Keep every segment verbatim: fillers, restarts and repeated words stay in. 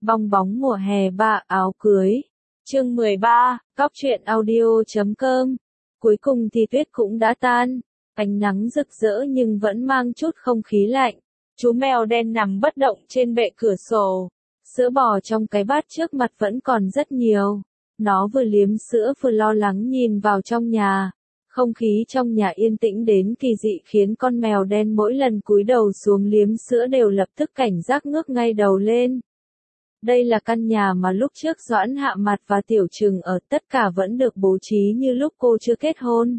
Bong bóng mùa hè ba áo cưới. Chương mười ba, Cóc truyện audio chấm com. Cuối cùng thì tuyết cũng đã tan, ánh nắng rực rỡ nhưng vẫn mang chút không khí lạnh. Chú mèo đen nằm bất động trên bệ cửa sổ. Sữa bò trong cái bát trước mặt vẫn còn rất nhiều. Nó vừa liếm sữa vừa lo lắng nhìn vào trong nhà. Không khí trong nhà yên tĩnh đến kỳ dị khiến con mèo đen mỗi lần cúi đầu xuống liếm sữa đều lập tức cảnh giác ngước ngay đầu lên. Đây là căn nhà mà lúc trước Doãn Hạ Mặt và Tiểu Trừng ở, tất cả vẫn được bố trí như lúc cô chưa kết hôn.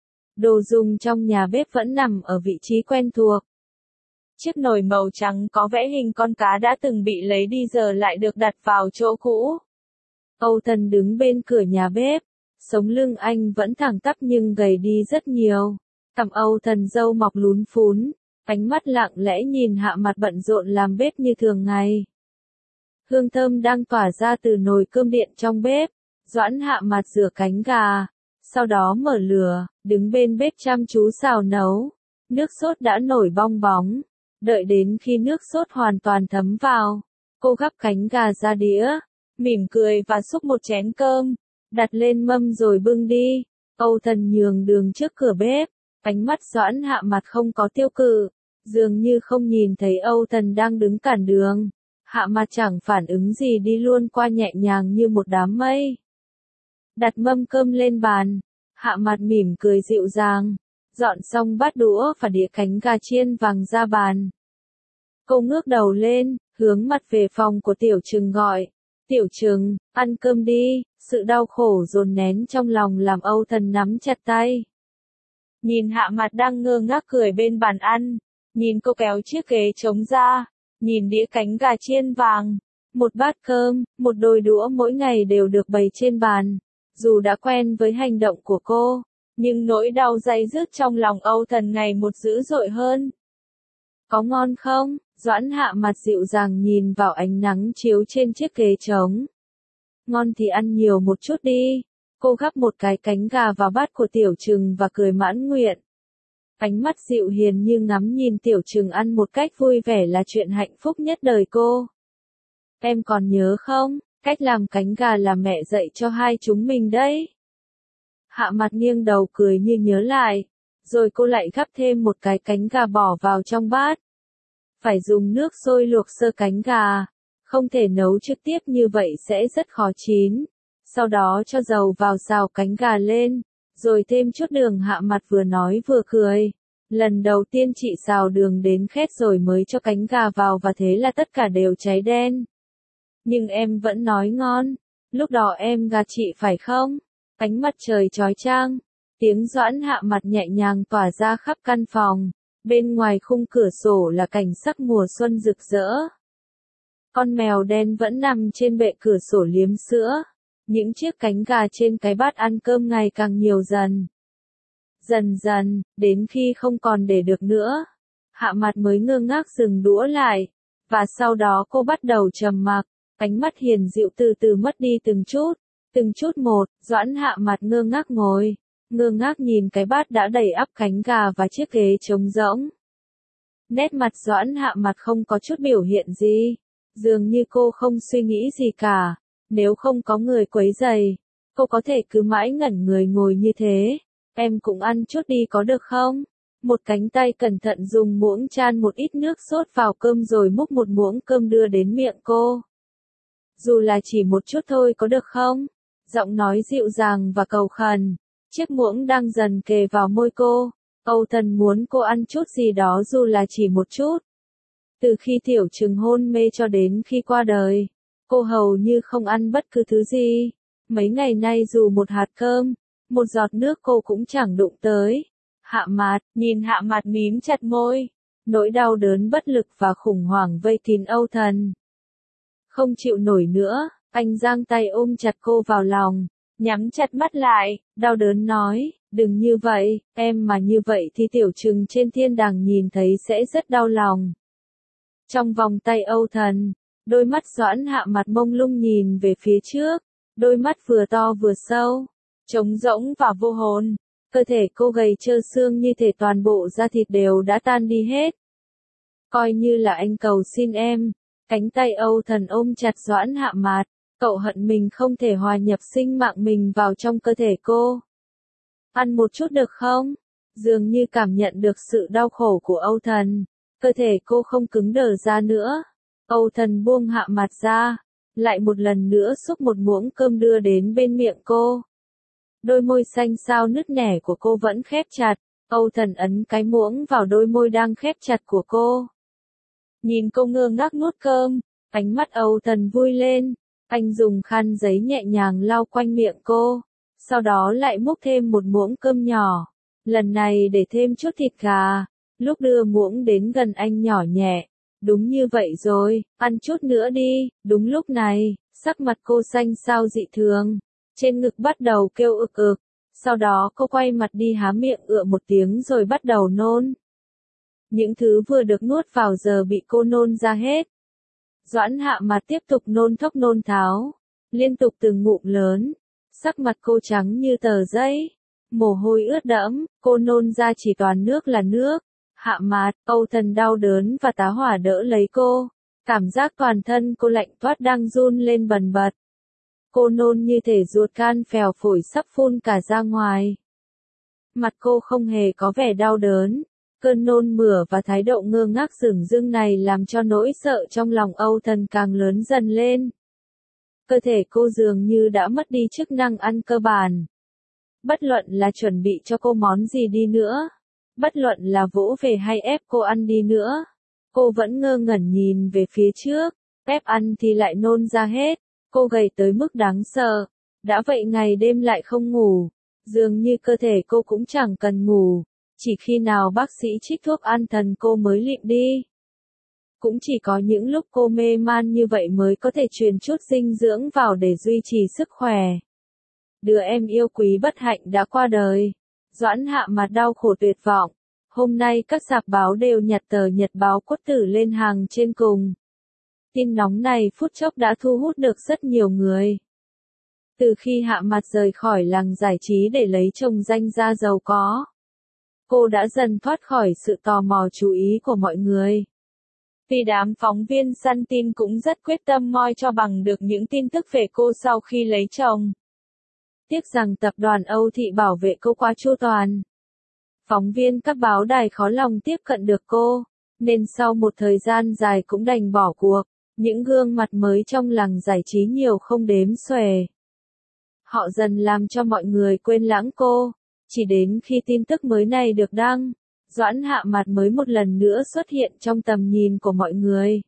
Đồ dùng trong nhà bếp vẫn nằm ở vị trí quen thuộc. Chiếc nồi màu trắng có vẽ hình con cá đã từng bị lấy đi giờ lại được đặt vào chỗ cũ. Âu Thần đứng bên cửa nhà bếp, sống lưng anh vẫn thẳng tắp nhưng gầy đi rất nhiều. Cằm Âu Thần râu mọc lún phún, ánh mắt lặng lẽ nhìn Hạ Mặt bận rộn làm bếp như thường ngày. Hương thơm đang tỏa ra từ nồi cơm điện trong bếp. Doãn Hạ Mặt rửa cánh gà, sau đó mở lửa, đứng bên bếp chăm chú xào nấu. Nước sốt đã nổi bong bóng. Đợi đến khi nước sốt hoàn toàn thấm vào, cô gắp cánh gà ra đĩa, mỉm cười và xúc một chén cơm, đặt lên mâm rồi bưng đi. Âu Thần nhường đường trước cửa bếp, ánh mắt Doãn Hạ Mặt không có tiêu cự, dường như không nhìn thấy Âu Thần đang đứng cản đường. Hạ Mặt chẳng phản ứng gì đi luôn qua nhẹ nhàng như một đám mây. Đặt mâm cơm lên bàn, Hạ Mặt mỉm cười dịu dàng, dọn xong bát đũa và đĩa cánh gà chiên vàng ra bàn. Cô ngước đầu lên, hướng mặt về phòng của Tiểu Trừng gọi. Tiểu Trừng, ăn cơm đi. Sự đau khổ dồn nén trong lòng làm Âu Thần nắm chặt tay. Nhìn Hạ Mặt đang ngơ ngác cười bên bàn ăn, nhìn cô kéo chiếc ghế trống ra, nhìn đĩa cánh gà chiên vàng, một bát cơm, một đôi đũa mỗi ngày đều được bày trên bàn. Dù đã quen với hành động của cô, nhưng nỗi đau day dứt trong lòng Âu Thần ngày một dữ dội hơn. Có ngon không? Doãn Hạ Mặt dịu dàng nhìn vào ánh nắng chiếu trên chiếc ghế trống. Ngon thì ăn nhiều một chút đi. Cô gắp một cái cánh gà vào bát của Tiểu Trừng và cười mãn nguyện. Ánh mắt dịu hiền như ngắm nhìn Tiểu Trừng ăn một cách vui vẻ là chuyện hạnh phúc nhất đời cô. Em còn nhớ không? Cách làm cánh gà là mẹ dạy cho hai chúng mình đấy. Hạ Mặt nghiêng đầu cười như nhớ lại. Rồi cô lại gắp thêm một cái cánh gà bỏ vào trong bát. Phải dùng nước sôi luộc sơ cánh gà. Không thể nấu trực tiếp như vậy sẽ rất khó chín. Sau đó cho dầu vào xào cánh gà lên. Rồi thêm chút đường. Hạ Mặt vừa nói vừa cười. Lần đầu tiên chị xào đường đến khét rồi mới cho cánh gà vào và thế là tất cả đều cháy đen. Nhưng em vẫn nói ngon. Lúc đó em gạt chị phải không? Ánh mặt trời chói chang. Tiếng Doãn Hạ Mặt nhẹ nhàng tỏa ra khắp căn phòng. Bên ngoài khung cửa sổ là cảnh sắc mùa xuân rực rỡ. Con mèo đen vẫn nằm trên bệ cửa sổ liếm sữa. Những chiếc cánh gà trên cái bát ăn cơm ngày càng nhiều dần. Dần dần, đến khi không còn để được nữa. Hạ Mặt mới ngơ ngác dừng đũa lại. Và sau đó cô bắt đầu trầm mặc. Ánh mắt hiền dịu từ từ mất đi từng chút. Từng chút một, Doãn Hạ Mặt ngơ ngác ngồi. Ngơ ngác nhìn cái bát đã đầy ắp cánh gà và chiếc ghế trống rỗng. Nét mặt Doãn Hạ Mặt không có chút biểu hiện gì. Dường như cô không suy nghĩ gì cả. Nếu không có người quấy rầy, cô có thể cứ mãi ngẩn người ngồi như thế. Em cũng ăn chút đi có được không? Một cánh tay cẩn thận dùng muỗng chan một ít nước sốt vào cơm rồi múc một muỗng cơm đưa đến miệng cô. Dù là chỉ một chút thôi có được không? Giọng nói dịu dàng và cầu khẩn. Chiếc muỗng đang dần kề vào môi cô. Âu Thần muốn cô ăn chút gì đó dù là chỉ một chút. Từ khi Tiểu Trừng hôn mê cho đến khi qua đời, cô hầu như không ăn bất cứ thứ gì. Mấy ngày nay dù một hạt cơm, một giọt nước cô cũng chẳng đụng tới. Hạ Mặt, nhìn Hạ Mặt mím chặt môi. Nỗi đau đớn bất lực và khủng hoảng vây kín Âu Thần. Không chịu nổi nữa, anh giang tay ôm chặt cô vào lòng. Nhắm chặt mắt lại, đau đớn nói, đừng như vậy, em mà như vậy thì Tiểu Trừng trên thiên đàng nhìn thấy sẽ rất đau lòng. Trong vòng tay Âu Thần, đôi mắt Doãn Hạ Mặt mông lung nhìn về phía trước, đôi mắt vừa to vừa sâu, trống rỗng và vô hồn, cơ thể cô gầy trơ xương như thể toàn bộ da thịt đều đã tan đi hết. Coi như là anh cầu xin em, Cánh tay Âu Thần ôm chặt Doãn Hạ Mạt, cậu hận mình không thể hòa nhập sinh mạng mình vào trong cơ thể cô. Ăn một chút được không? Dường như cảm nhận được sự đau khổ của Âu Thần, cơ thể cô không cứng đờ ra nữa. Âu Thần buông Hạ Mạt ra, lại một lần nữa xúc một muỗng cơm đưa đến bên miệng cô. Đôi môi xanh xao nứt nẻ của cô vẫn khép chặt, Âu Thần ấn cái muỗng vào đôi môi đang khép chặt của cô. Nhìn cô ngơ ngác nuốt cơm, ánh mắt Âu Thần vui lên, anh dùng khăn giấy nhẹ nhàng lau quanh miệng cô, sau đó lại múc thêm một muỗng cơm nhỏ, lần này để thêm chút thịt gà, lúc đưa muỗng đến gần anh nhỏ nhẹ. Đúng như vậy rồi, ăn chút nữa đi. Đúng lúc này, sắc mặt cô xanh xao dị thường, trên ngực bắt đầu kêu ực ực, sau đó cô quay mặt đi há miệng ựa một tiếng rồi bắt đầu nôn. Những thứ vừa được nuốt vào giờ bị cô nôn ra hết. Doãn Hạ Mạt tiếp tục nôn thốc nôn tháo, liên tục từng ngụm lớn, sắc mặt cô trắng như tờ giấy, mồ hôi ướt đẫm, cô nôn ra chỉ toàn nước là nước. Hạ Mạt, Âu Thần đau đớn và tá hỏa đỡ lấy cô, cảm giác toàn thân cô lạnh toát đang run lên bần bật. Cô nôn như thể ruột gan phèo phổi sắp phun cả ra ngoài. Mặt cô không hề có vẻ đau đớn, cơn nôn mửa và thái độ ngơ ngác dửng dưng này làm cho nỗi sợ trong lòng Âu Thần càng lớn dần lên. Cơ thể cô dường như đã mất đi chức năng ăn cơ bản. Bất luận là chuẩn bị cho cô món gì đi nữa, bất luận là vỗ về hay ép cô ăn đi nữa, cô vẫn ngơ ngẩn nhìn về phía trước, ép ăn thì lại nôn ra hết, cô gầy tới mức đáng sợ, đã vậy ngày đêm lại không ngủ, dường như cơ thể cô cũng chẳng cần ngủ, chỉ khi nào bác sĩ trích thuốc an thần cô mới lịm đi. Cũng chỉ có những lúc cô mê man như vậy mới có thể truyền chút dinh dưỡng vào để duy trì sức khỏe. Đứa em yêu quý bất hạnh đã qua đời. Doãn Hạ Mạt đau khổ tuyệt vọng. Hôm nay các rạp báo đều nhặt tờ nhật báo Cốt Tử lên hàng trên cùng. Tin nóng này phút chốc đã thu hút được rất nhiều người. Từ khi Hạ Mạt rời khỏi làng giải trí để lấy chồng danh gia giàu có, cô đã dần thoát khỏi sự tò mò chú ý của mọi người. Vì đám phóng viên săn tin cũng rất quyết tâm moi cho bằng được những tin tức về cô sau khi lấy chồng. Tiếc rằng tập đoàn Âu Thị bảo vệ cô quá chu toàn. Phóng viên các báo đài khó lòng tiếp cận được cô, nên sau một thời gian dài cũng đành bỏ cuộc. Những gương mặt mới trong làng giải trí nhiều không đếm xuể. Họ dần làm cho mọi người quên lãng cô. Chỉ đến khi tin tức mới này được đăng, Doãn Hạ Mạt mới một lần nữa xuất hiện trong tầm nhìn của mọi người.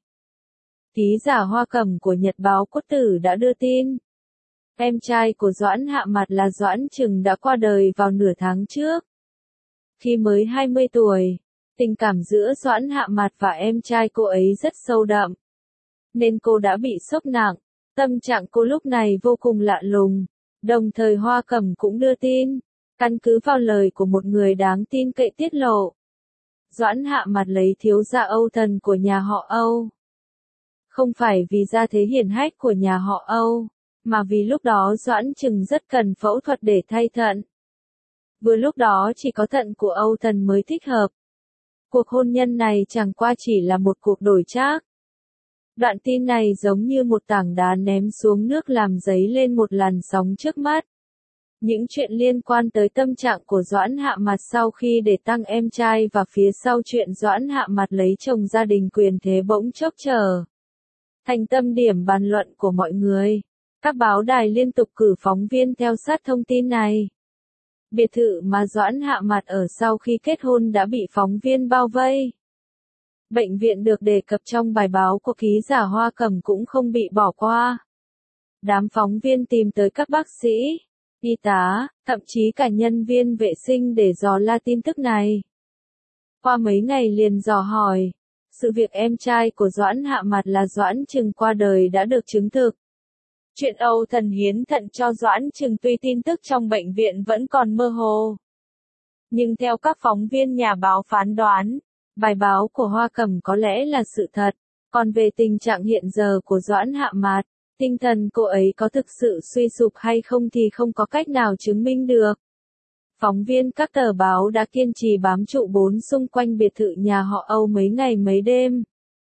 Ký giả Hoa Cẩm của Nhật báo Cốt Tử đã đưa tin. Em trai của Doãn Hạ Mạt là Doãn Trừng đã qua đời vào nửa tháng trước. Khi mới hai mươi tuổi, tình cảm giữa Doãn Hạ Mạt và em trai cô ấy rất sâu đậm. Nên cô đã bị sốc nặng, tâm trạng cô lúc này vô cùng lạ lùng. Đồng thời Hoa Cẩm cũng đưa tin, căn cứ vào lời của một người đáng tin cậy tiết lộ. Doãn Hạ Mạt lấy thiếu gia Âu Thần của nhà họ Âu. Không phải vì gia thế hiển hách của nhà họ Âu, mà vì lúc đó Doãn Trừng rất cần phẫu thuật để thay thận. Vừa lúc đó chỉ có thận của Âu Thần mới thích hợp. Cuộc hôn nhân này chẳng qua chỉ là một cuộc đổi trác. Đoạn tin này giống như một tảng đá ném xuống nước làm dấy lên một làn sóng trước mắt. Những chuyện liên quan tới tâm trạng của Doãn Hạ Mạt sau khi để tăng em trai và phía sau chuyện Doãn Hạ Mạt lấy chồng gia đình quyền thế bỗng chốc trở thành tâm điểm bàn luận của mọi người. Các báo đài liên tục cử phóng viên theo sát thông tin này. Biệt thự mà Doãn Hạ Mạt ở sau khi kết hôn đã bị phóng viên bao vây. Bệnh viện được đề cập trong bài báo của ký giả Hoa Cẩm cũng không bị bỏ qua. Đám phóng viên tìm tới các bác sĩ, y tá, thậm chí cả nhân viên vệ sinh để dò la tin tức này. Qua mấy ngày liền dò hỏi, sự việc em trai của Doãn Hạ Mạt là Doãn Trừng qua đời đã được chứng thực. Chuyện Âu Thần hiến thận cho Doãn Trừng tuy tin tức trong bệnh viện vẫn còn mơ hồ. Nhưng theo các phóng viên nhà báo phán đoán, bài báo của Hoa Cẩm có lẽ là sự thật. Còn về tình trạng hiện giờ của Doãn Hạ Mạt, tinh thần cô ấy có thực sự suy sụp hay không thì không có cách nào chứng minh được. Phóng viên các tờ báo đã kiên trì bám trụ bốn xung quanh biệt thự nhà họ Âu mấy ngày mấy đêm.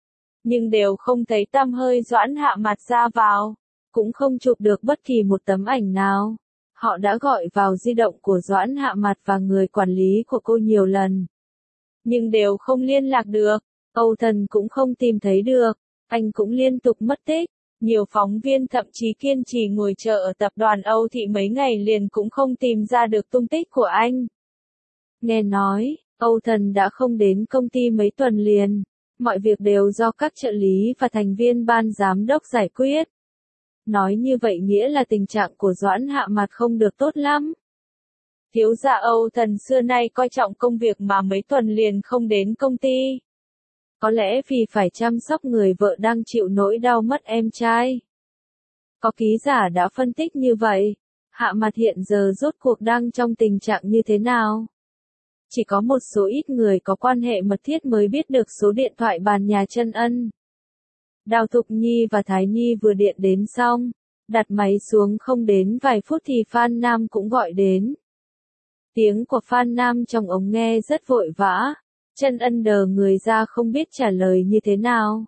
nhưng đều không thấy tăm hơi Doãn Hạ Mặt ra vào, cũng không chụp được bất kỳ một tấm ảnh nào. Họ đã gọi vào di động của Doãn Hạ Mặt và người quản lý của cô nhiều lần, nhưng đều không liên lạc được. Âu Thần cũng không tìm thấy được, anh cũng liên tục mất tích. Nhiều phóng viên thậm chí kiên trì ngồi chờ ở tập đoàn Âu Thị mấy ngày liền cũng không tìm ra được tung tích của anh. Nghe nói, Âu Thần đã không đến công ty mấy tuần liền, mọi việc đều do các trợ lý và thành viên ban giám đốc giải quyết. Nói như vậy nghĩa là tình trạng của Doãn Hạ Mặt không được tốt lắm. Thiếu gia Âu Thần xưa nay coi trọng công việc mà mấy tuần liền không đến công ty. Có lẽ vì phải chăm sóc người vợ đang chịu nỗi đau mất em trai. Có ký giả đã phân tích như vậy. Hạ Mặt hiện giờ rốt cuộc đang trong tình trạng như thế nào? Chỉ có một số ít người có quan hệ mật thiết mới biết được số điện thoại bàn nhà Trân Ân. Đào Thục Nhi và Thái Nhi vừa điện đến xong, đặt máy xuống không đến vài phút thì Phan Nam cũng gọi đến. Tiếng của Phan Nam trong ống nghe rất vội vã, Trân Ân đờ người ra không biết trả lời như thế nào.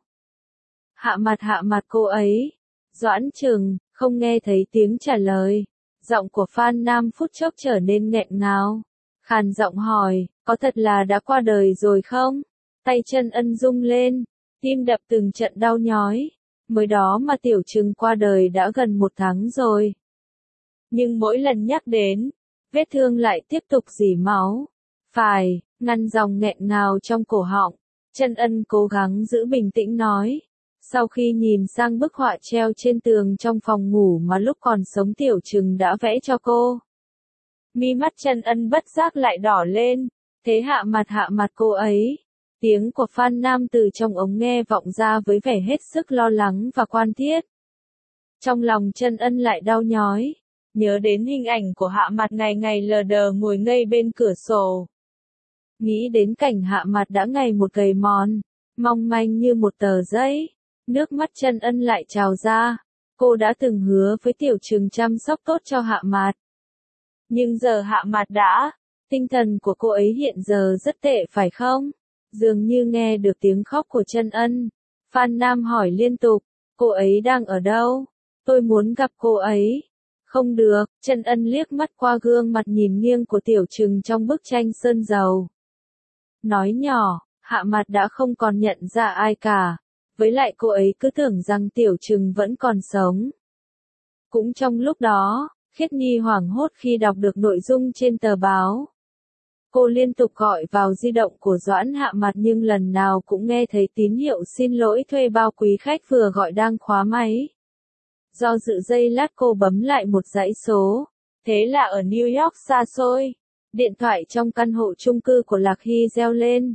Hạ Mặt Hạ Mặt cô ấy. Doãn Trừng, không nghe thấy tiếng trả lời. Giọng của Phan Nam phút chốc trở nên nghẹn ngào. Khàn giọng hỏi, có thật là đã qua đời rồi không? Tay Trân Ân rung lên, tim đập từng trận đau nhói. Mới đó mà Tiểu Trừng qua đời đã gần một tháng rồi. Nhưng mỗi lần nhắc đến, vết thương lại tiếp tục rỉ máu. Phải, ngăn dòng nghẹn ngào trong cổ họng. Trân Ân cố gắng giữ bình tĩnh nói. Sau khi nhìn sang bức họa treo trên tường trong phòng ngủ mà lúc còn sống Tiểu Trừng đã vẽ cho cô. Mi mắt Trân Ân bất giác lại đỏ lên. Thế Hạ Mặt Hạ Mặt cô ấy. Tiếng của Phan Nam từ trong ống nghe vọng ra với vẻ hết sức lo lắng và quan thiết. Trong lòng Trân Ân lại đau nhói. Nhớ đến hình ảnh của Hạ Mặt ngày ngày lờ đờ ngồi ngây bên cửa sổ. Nghĩ đến cảnh Hạ Mặt đã ngày một gầy mòn, mong manh như một tờ giấy. Nước mắt Trân Ân lại trào ra. Cô đã từng hứa với Tiểu Trừng chăm sóc tốt cho Hạ Mặt. Nhưng giờ Hạ Mặt đã, tinh thần của cô ấy hiện giờ rất tệ phải không? Dường như nghe được tiếng khóc của Trân Ân. Phan Nam hỏi liên tục, cô ấy đang ở đâu? Tôi muốn gặp cô ấy. Không được, Trân Ân liếc mắt qua gương mặt nhìn nghiêng của Tiểu Trừng trong bức tranh sơn dầu. Nói nhỏ, Hạ Mặt đã không còn nhận ra ai cả. Với lại cô ấy cứ tưởng rằng Tiểu Trừng vẫn còn sống. Cũng trong lúc đó, Khiết Nhi hoảng hốt khi đọc được nội dung trên tờ báo. Cô liên tục gọi vào di động của Doãn Hạ Mặt nhưng lần nào cũng nghe thấy tín hiệu xin lỗi thuê bao quý khách vừa gọi đang khóa máy. Do dự giây lát cô bấm lại một dãy số. Thế là ở New York xa xôi. Điện thoại trong căn hộ chung cư của Lạc Hy reo lên.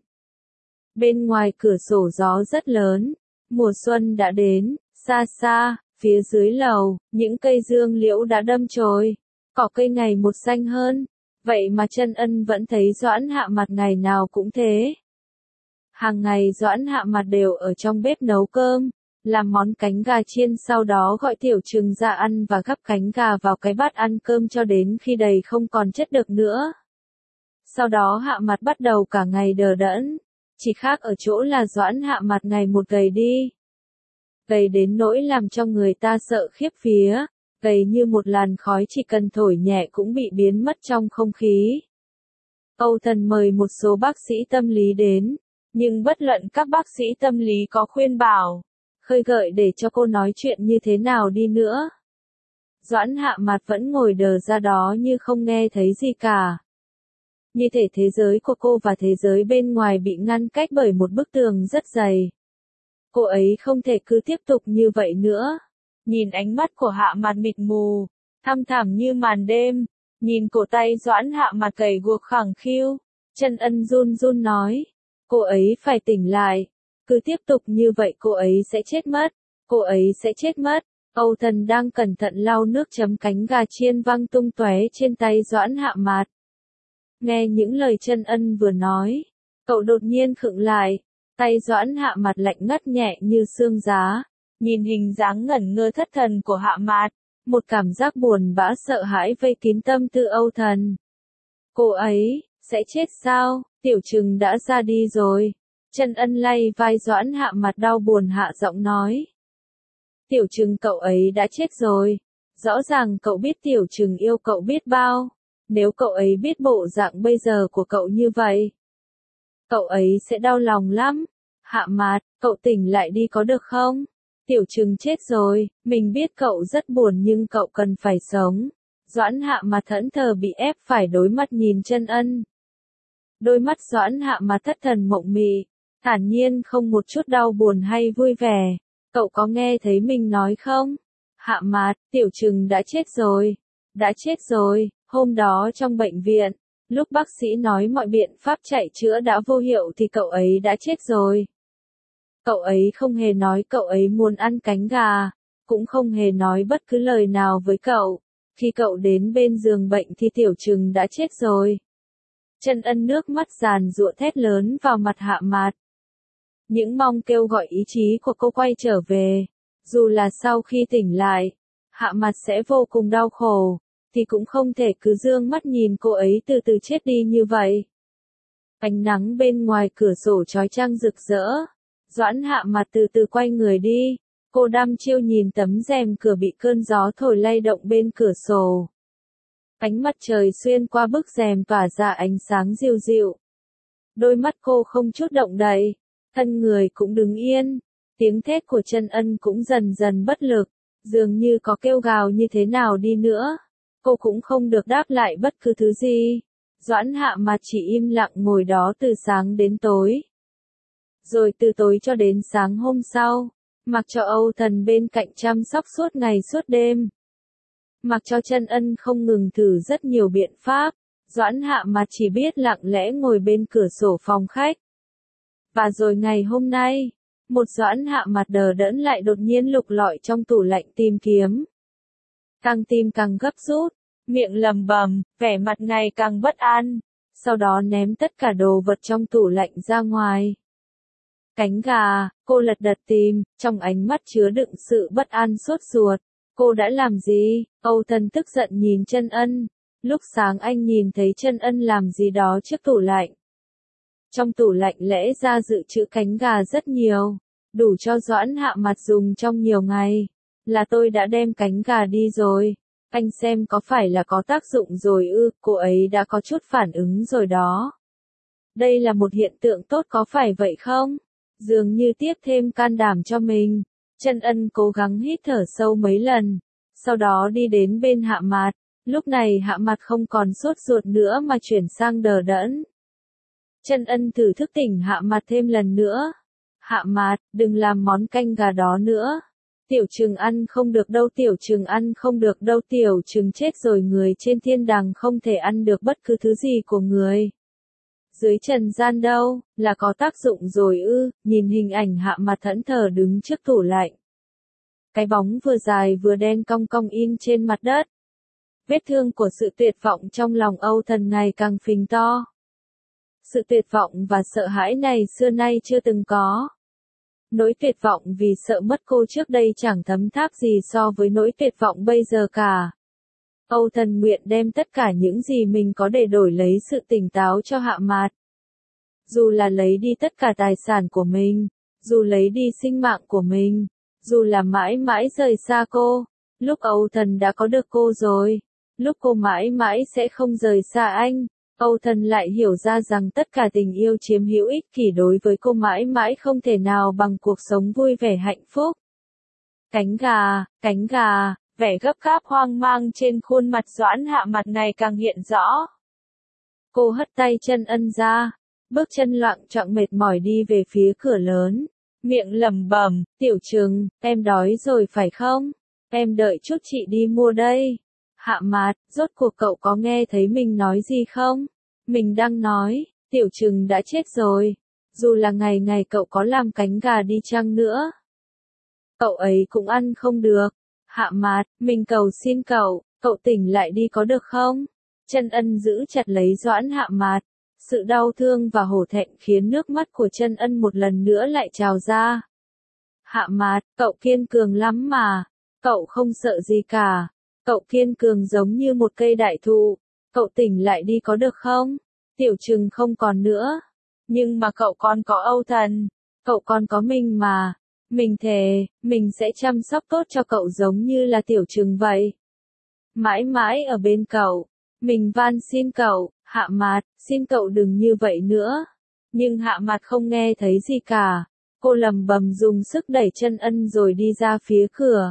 Bên ngoài cửa sổ gió rất lớn. Mùa xuân đã đến. Xa xa, phía dưới lầu, những cây dương liễu đã đâm chồi. Cỏ cây ngày một xanh hơn. Vậy mà Trân Ân vẫn thấy Doãn Hạ Mặt ngày nào cũng thế. Hàng ngày Doãn Hạ Mặt đều ở trong bếp nấu cơm, làm món cánh gà chiên sau đó gọi Tiểu Trừng ra ăn và gắp cánh gà vào cái bát ăn cơm cho đến khi đầy không còn chất được nữa. Sau đó Hạ Mặt bắt đầu cả ngày đờ đẫn, chỉ khác ở chỗ là Doãn Hạ Mặt ngày một gầy đi. Gầy đến nỗi làm cho người ta sợ khiếp vía. Gầy như một làn khói chỉ cần thổi nhẹ cũng bị biến mất trong không khí. Âu Thần mời một số bác sĩ tâm lý đến, nhưng bất luận các bác sĩ tâm lý có khuyên bảo, khơi gợi để cho cô nói chuyện như thế nào đi nữa. Doãn Hạ Mặt vẫn ngồi đờ ra đó như không nghe thấy gì cả. Như thể thế giới của cô và thế giới bên ngoài bị ngăn cách bởi một bức tường rất dày. Cô ấy không thể cứ tiếp tục như vậy nữa. Nhìn ánh mắt của Hạ Mặt mịt mù, thăm thẳm như màn đêm, nhìn cổ tay Doãn Hạ Mặt gầy guộc khẳng khiu, Trân Ân run run nói, cô ấy phải tỉnh lại, cứ tiếp tục như vậy cô ấy sẽ chết mất, cô ấy sẽ chết mất. Âu Thần đang cẩn thận lau nước chấm cánh gà chiên văng tung tóe trên tay Doãn Hạ Mặt. Nghe những lời Trân Ân vừa nói, cậu đột nhiên khựng lại, tay Doãn Hạ Mặt lạnh ngắt nhẹ như xương giá. Nhìn hình dáng ngẩn ngơ thất thần của Hạ Mặt, một cảm giác buồn bã sợ hãi vây kín tâm tư Âu Thần. Cô ấy, sẽ chết sao? Tiểu Trừng đã ra đi rồi. Trần Ân lay vai Doãn Hạ mặt đau buồn hạ giọng nói. Tiểu Trừng cậu ấy đã chết rồi. Rõ ràng cậu biết Tiểu Trừng yêu cậu biết bao. Nếu cậu ấy biết bộ dạng bây giờ của cậu như vậy, cậu ấy sẽ đau lòng lắm. Hạ Mạt, cậu tỉnh lại đi có được không? Tiểu Trừng chết rồi, mình biết cậu rất buồn nhưng cậu cần phải sống. Doãn Hạ Mạt thẫn thờ bị ép phải đối mặt nhìn Trần Ân. Đôi mắt Doãn Hạ Mạt thất thần mộng mị, thản nhiên không một chút đau buồn hay vui vẻ. Cậu có nghe thấy mình nói không? Hạ Mạt, Tiểu Trừng đã chết rồi. Đã chết rồi, hôm đó trong bệnh viện, lúc bác sĩ nói mọi biện pháp chạy chữa đã vô hiệu thì cậu ấy đã chết rồi. Cậu ấy không hề nói cậu ấy muốn ăn cánh gà, cũng không hề nói bất cứ lời nào với cậu. Khi cậu đến bên giường bệnh thì Tiểu Trừng đã chết rồi. Trần Ân nước mắt giàn giụa thét lớn vào mặt Hạ Mạt. Những mong kêu gọi ý chí của cô quay trở về. Dù là sau khi tỉnh lại, Hạ Mạt sẽ vô cùng đau khổ, thì cũng không thể cứ dương mắt nhìn cô ấy từ từ chết đi như vậy. Ánh nắng bên ngoài cửa sổ chói chang rực rỡ. Doãn Hạ Mạt từ từ quay người đi. Cô đăm chiêu nhìn tấm rèm cửa bị cơn gió thổi lay động bên cửa sổ. Ánh mặt trời xuyên qua bức rèm tỏa ra ánh sáng dịu dịu. Đôi mắt cô không chút động đậy, thân người cũng đứng yên. Tiếng thét của Trần Ân cũng dần dần bất lực, dường như có kêu gào như thế nào đi nữa, cô cũng không được đáp lại bất cứ thứ gì. Doãn Hạ Mạt chỉ im lặng ngồi đó từ sáng đến tối. Rồi từ tối cho đến sáng hôm sau, mặc cho Âu Thần bên cạnh chăm sóc suốt ngày suốt đêm. Mặc cho Trần Ân không ngừng thử rất nhiều biện pháp, Doãn Hạ Mạt chỉ biết lặng lẽ ngồi bên cửa sổ phòng khách. Và rồi ngày hôm nay, một Doãn Hạ Mạt đờ đẫn lại đột nhiên lục lọi trong tủ lạnh tìm kiếm. Càng tìm càng gấp rút, miệng lầm bầm, vẻ mặt ngày càng bất an, sau đó ném tất cả đồ vật trong tủ lạnh ra ngoài. Cánh gà, cô lật đật tìm, trong ánh mắt chứa đựng sự bất an sốt ruột. Cô đã làm gì? Âu Thần tức giận nhìn Trần Ân. Lúc sáng anh nhìn thấy Trần Ân làm gì đó trước tủ lạnh. Trong tủ lạnh lẽ ra dự trữ cánh gà rất nhiều, đủ cho Doãn Hạ Mạt dùng trong nhiều ngày. Là tôi đã đem cánh gà đi rồi. Anh xem có phải là có tác dụng rồi ư, cô ấy đã có chút phản ứng rồi đó. Đây là một hiện tượng tốt có phải vậy không? Dường như tiếp thêm can đảm cho mình. Trần Ân cố gắng hít thở sâu mấy lần, sau đó đi đến bên Hạ Mạt. Lúc này Hạ Mạt không còn sốt ruột nữa mà chuyển sang đờ đẫn. Trần Ân thử thức tỉnh Hạ Mạt thêm lần nữa. Hạ Mạt, đừng làm món canh gà đó nữa. Tiểu Trừng ăn không được đâu, Tiểu Trừng ăn không được đâu, Tiểu Trừng chết rồi, người trên thiên đàng không thể ăn được bất cứ thứ gì của người. Dưới trần gian đâu, là có tác dụng rồi ư, nhìn hình ảnh Hạ Mạt thẫn thờ đứng trước tủ lạnh. Cái bóng vừa dài vừa đen cong cong in trên mặt đất. Vết thương của sự tuyệt vọng trong lòng Âu Thần ngày càng phình to. Sự tuyệt vọng và sợ hãi này xưa nay chưa từng có. Nỗi tuyệt vọng vì sợ mất cô trước đây chẳng thấm tháp gì so với nỗi tuyệt vọng bây giờ cả. Âu Thần nguyện đem tất cả những gì mình có để đổi lấy sự tỉnh táo cho Hạ Mạt. Dù là lấy đi tất cả tài sản của mình, dù lấy đi sinh mạng của mình, dù là mãi mãi rời xa cô. Lúc Âu Thần đã có được cô rồi, lúc cô mãi mãi sẽ không rời xa anh, Âu Thần lại hiểu ra rằng tất cả tình yêu chiếm hữu ích kỷ đối với cô mãi mãi không thể nào bằng cuộc sống vui vẻ hạnh phúc. Cánh gà, cánh gà, vẻ gấp gáp hoang mang trên khuôn mặt Doãn Hạ Mạt ngày càng hiện rõ. Cô hất tay Trần Ân ra, bước chân loạng choạng mệt mỏi đi về phía cửa lớn, miệng lẩm bẩm, Tiểu Trừng, em đói rồi phải không? Em đợi chút chị đi mua đây. Hạ Mạt, rốt cuộc cậu có nghe thấy mình nói gì không? Mình đang nói, Tiểu Trừng đã chết rồi. Dù là ngày ngày cậu có làm cánh gà đi chăng nữa, cậu ấy cũng ăn không được. Hạ Mạt, mình cầu xin cậu, cậu tỉnh lại đi có được không? Trần Ân giữ chặt lấy Doãn Hạ Mạt. Sự đau thương và hổ thẹn khiến nước mắt của Trần Ân một lần nữa lại trào ra. Hạ Mạt, cậu kiên cường lắm mà. Cậu không sợ gì cả. Cậu kiên cường giống như một cây đại thụ. Cậu tỉnh lại đi có được không? Tiểu Trừng không còn nữa. Nhưng mà cậu còn có Âu Thần, cậu còn có mình mà. Mình thề, mình sẽ chăm sóc tốt cho cậu giống như là Tiểu Trừng vậy. Mãi mãi ở bên cậu. Mình van xin cậu, Hạ Mạt, xin cậu đừng như vậy nữa. Nhưng Hạ Mạt không nghe thấy gì cả. Cô lầm bầm dùng sức đẩy chân Ân rồi đi ra phía cửa.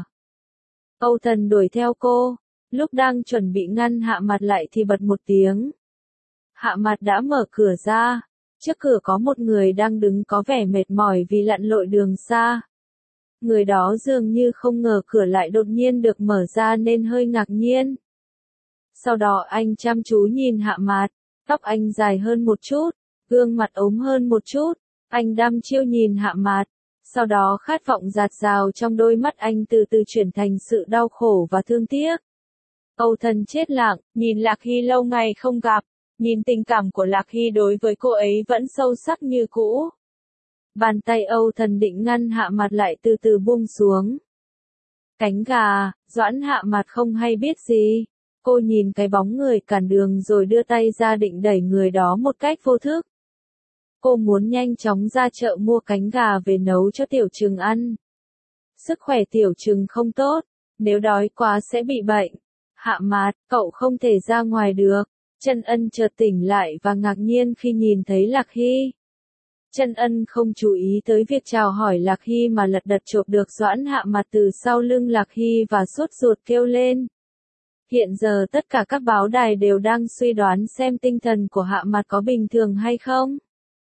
Âu Thần đuổi theo cô. Lúc đang chuẩn bị ngăn Hạ Mạt lại thì bật một tiếng. Hạ Mạt đã mở cửa ra. Trước cửa có một người đang đứng có vẻ mệt mỏi vì lặn lội đường xa. Người đó dường như không ngờ cửa lại đột nhiên được mở ra nên hơi ngạc nhiên. Sau đó anh chăm chú nhìn Hạ Mạt, tóc anh dài hơn một chút, gương mặt ốm hơn một chút, anh đăm chiêu nhìn Hạ Mạt, sau đó khát vọng dạt dào trong đôi mắt anh từ từ chuyển thành sự đau khổ và thương tiếc. Âu Thần chết lặng, nhìn Lạc Hy lâu ngày không gặp, nhìn tình cảm của Lạc Hy đối với cô ấy vẫn sâu sắc như cũ. Bàn tay Âu Thần định ngăn Hạ Mạt lại từ từ buông xuống. Cánh gà, Doãn Hạ Mạt không hay biết gì. Cô nhìn cái bóng người cản đường rồi đưa tay ra định đẩy người đó một cách vô thức. Cô muốn nhanh chóng ra chợ mua cánh gà về nấu cho Tiểu Trừng ăn. Sức khỏe Tiểu Trừng không tốt, nếu đói quá sẽ bị bệnh. Hạ Mạt, cậu không thể ra ngoài được. Trân Ân chợt tỉnh lại và ngạc nhiên khi nhìn thấy Lạc Hy. Trân Ân không chú ý tới việc chào hỏi Lạc Hy mà lật đật chộp được Doãn Hạ Mạt từ sau lưng Lạc Hy và sốt ruột kêu lên. Hiện giờ tất cả các báo đài đều đang suy đoán xem tinh thần của Hạ Mạt có bình thường hay không.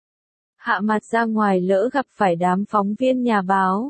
Hạ Mạt ra ngoài lỡ gặp phải đám phóng viên nhà báo.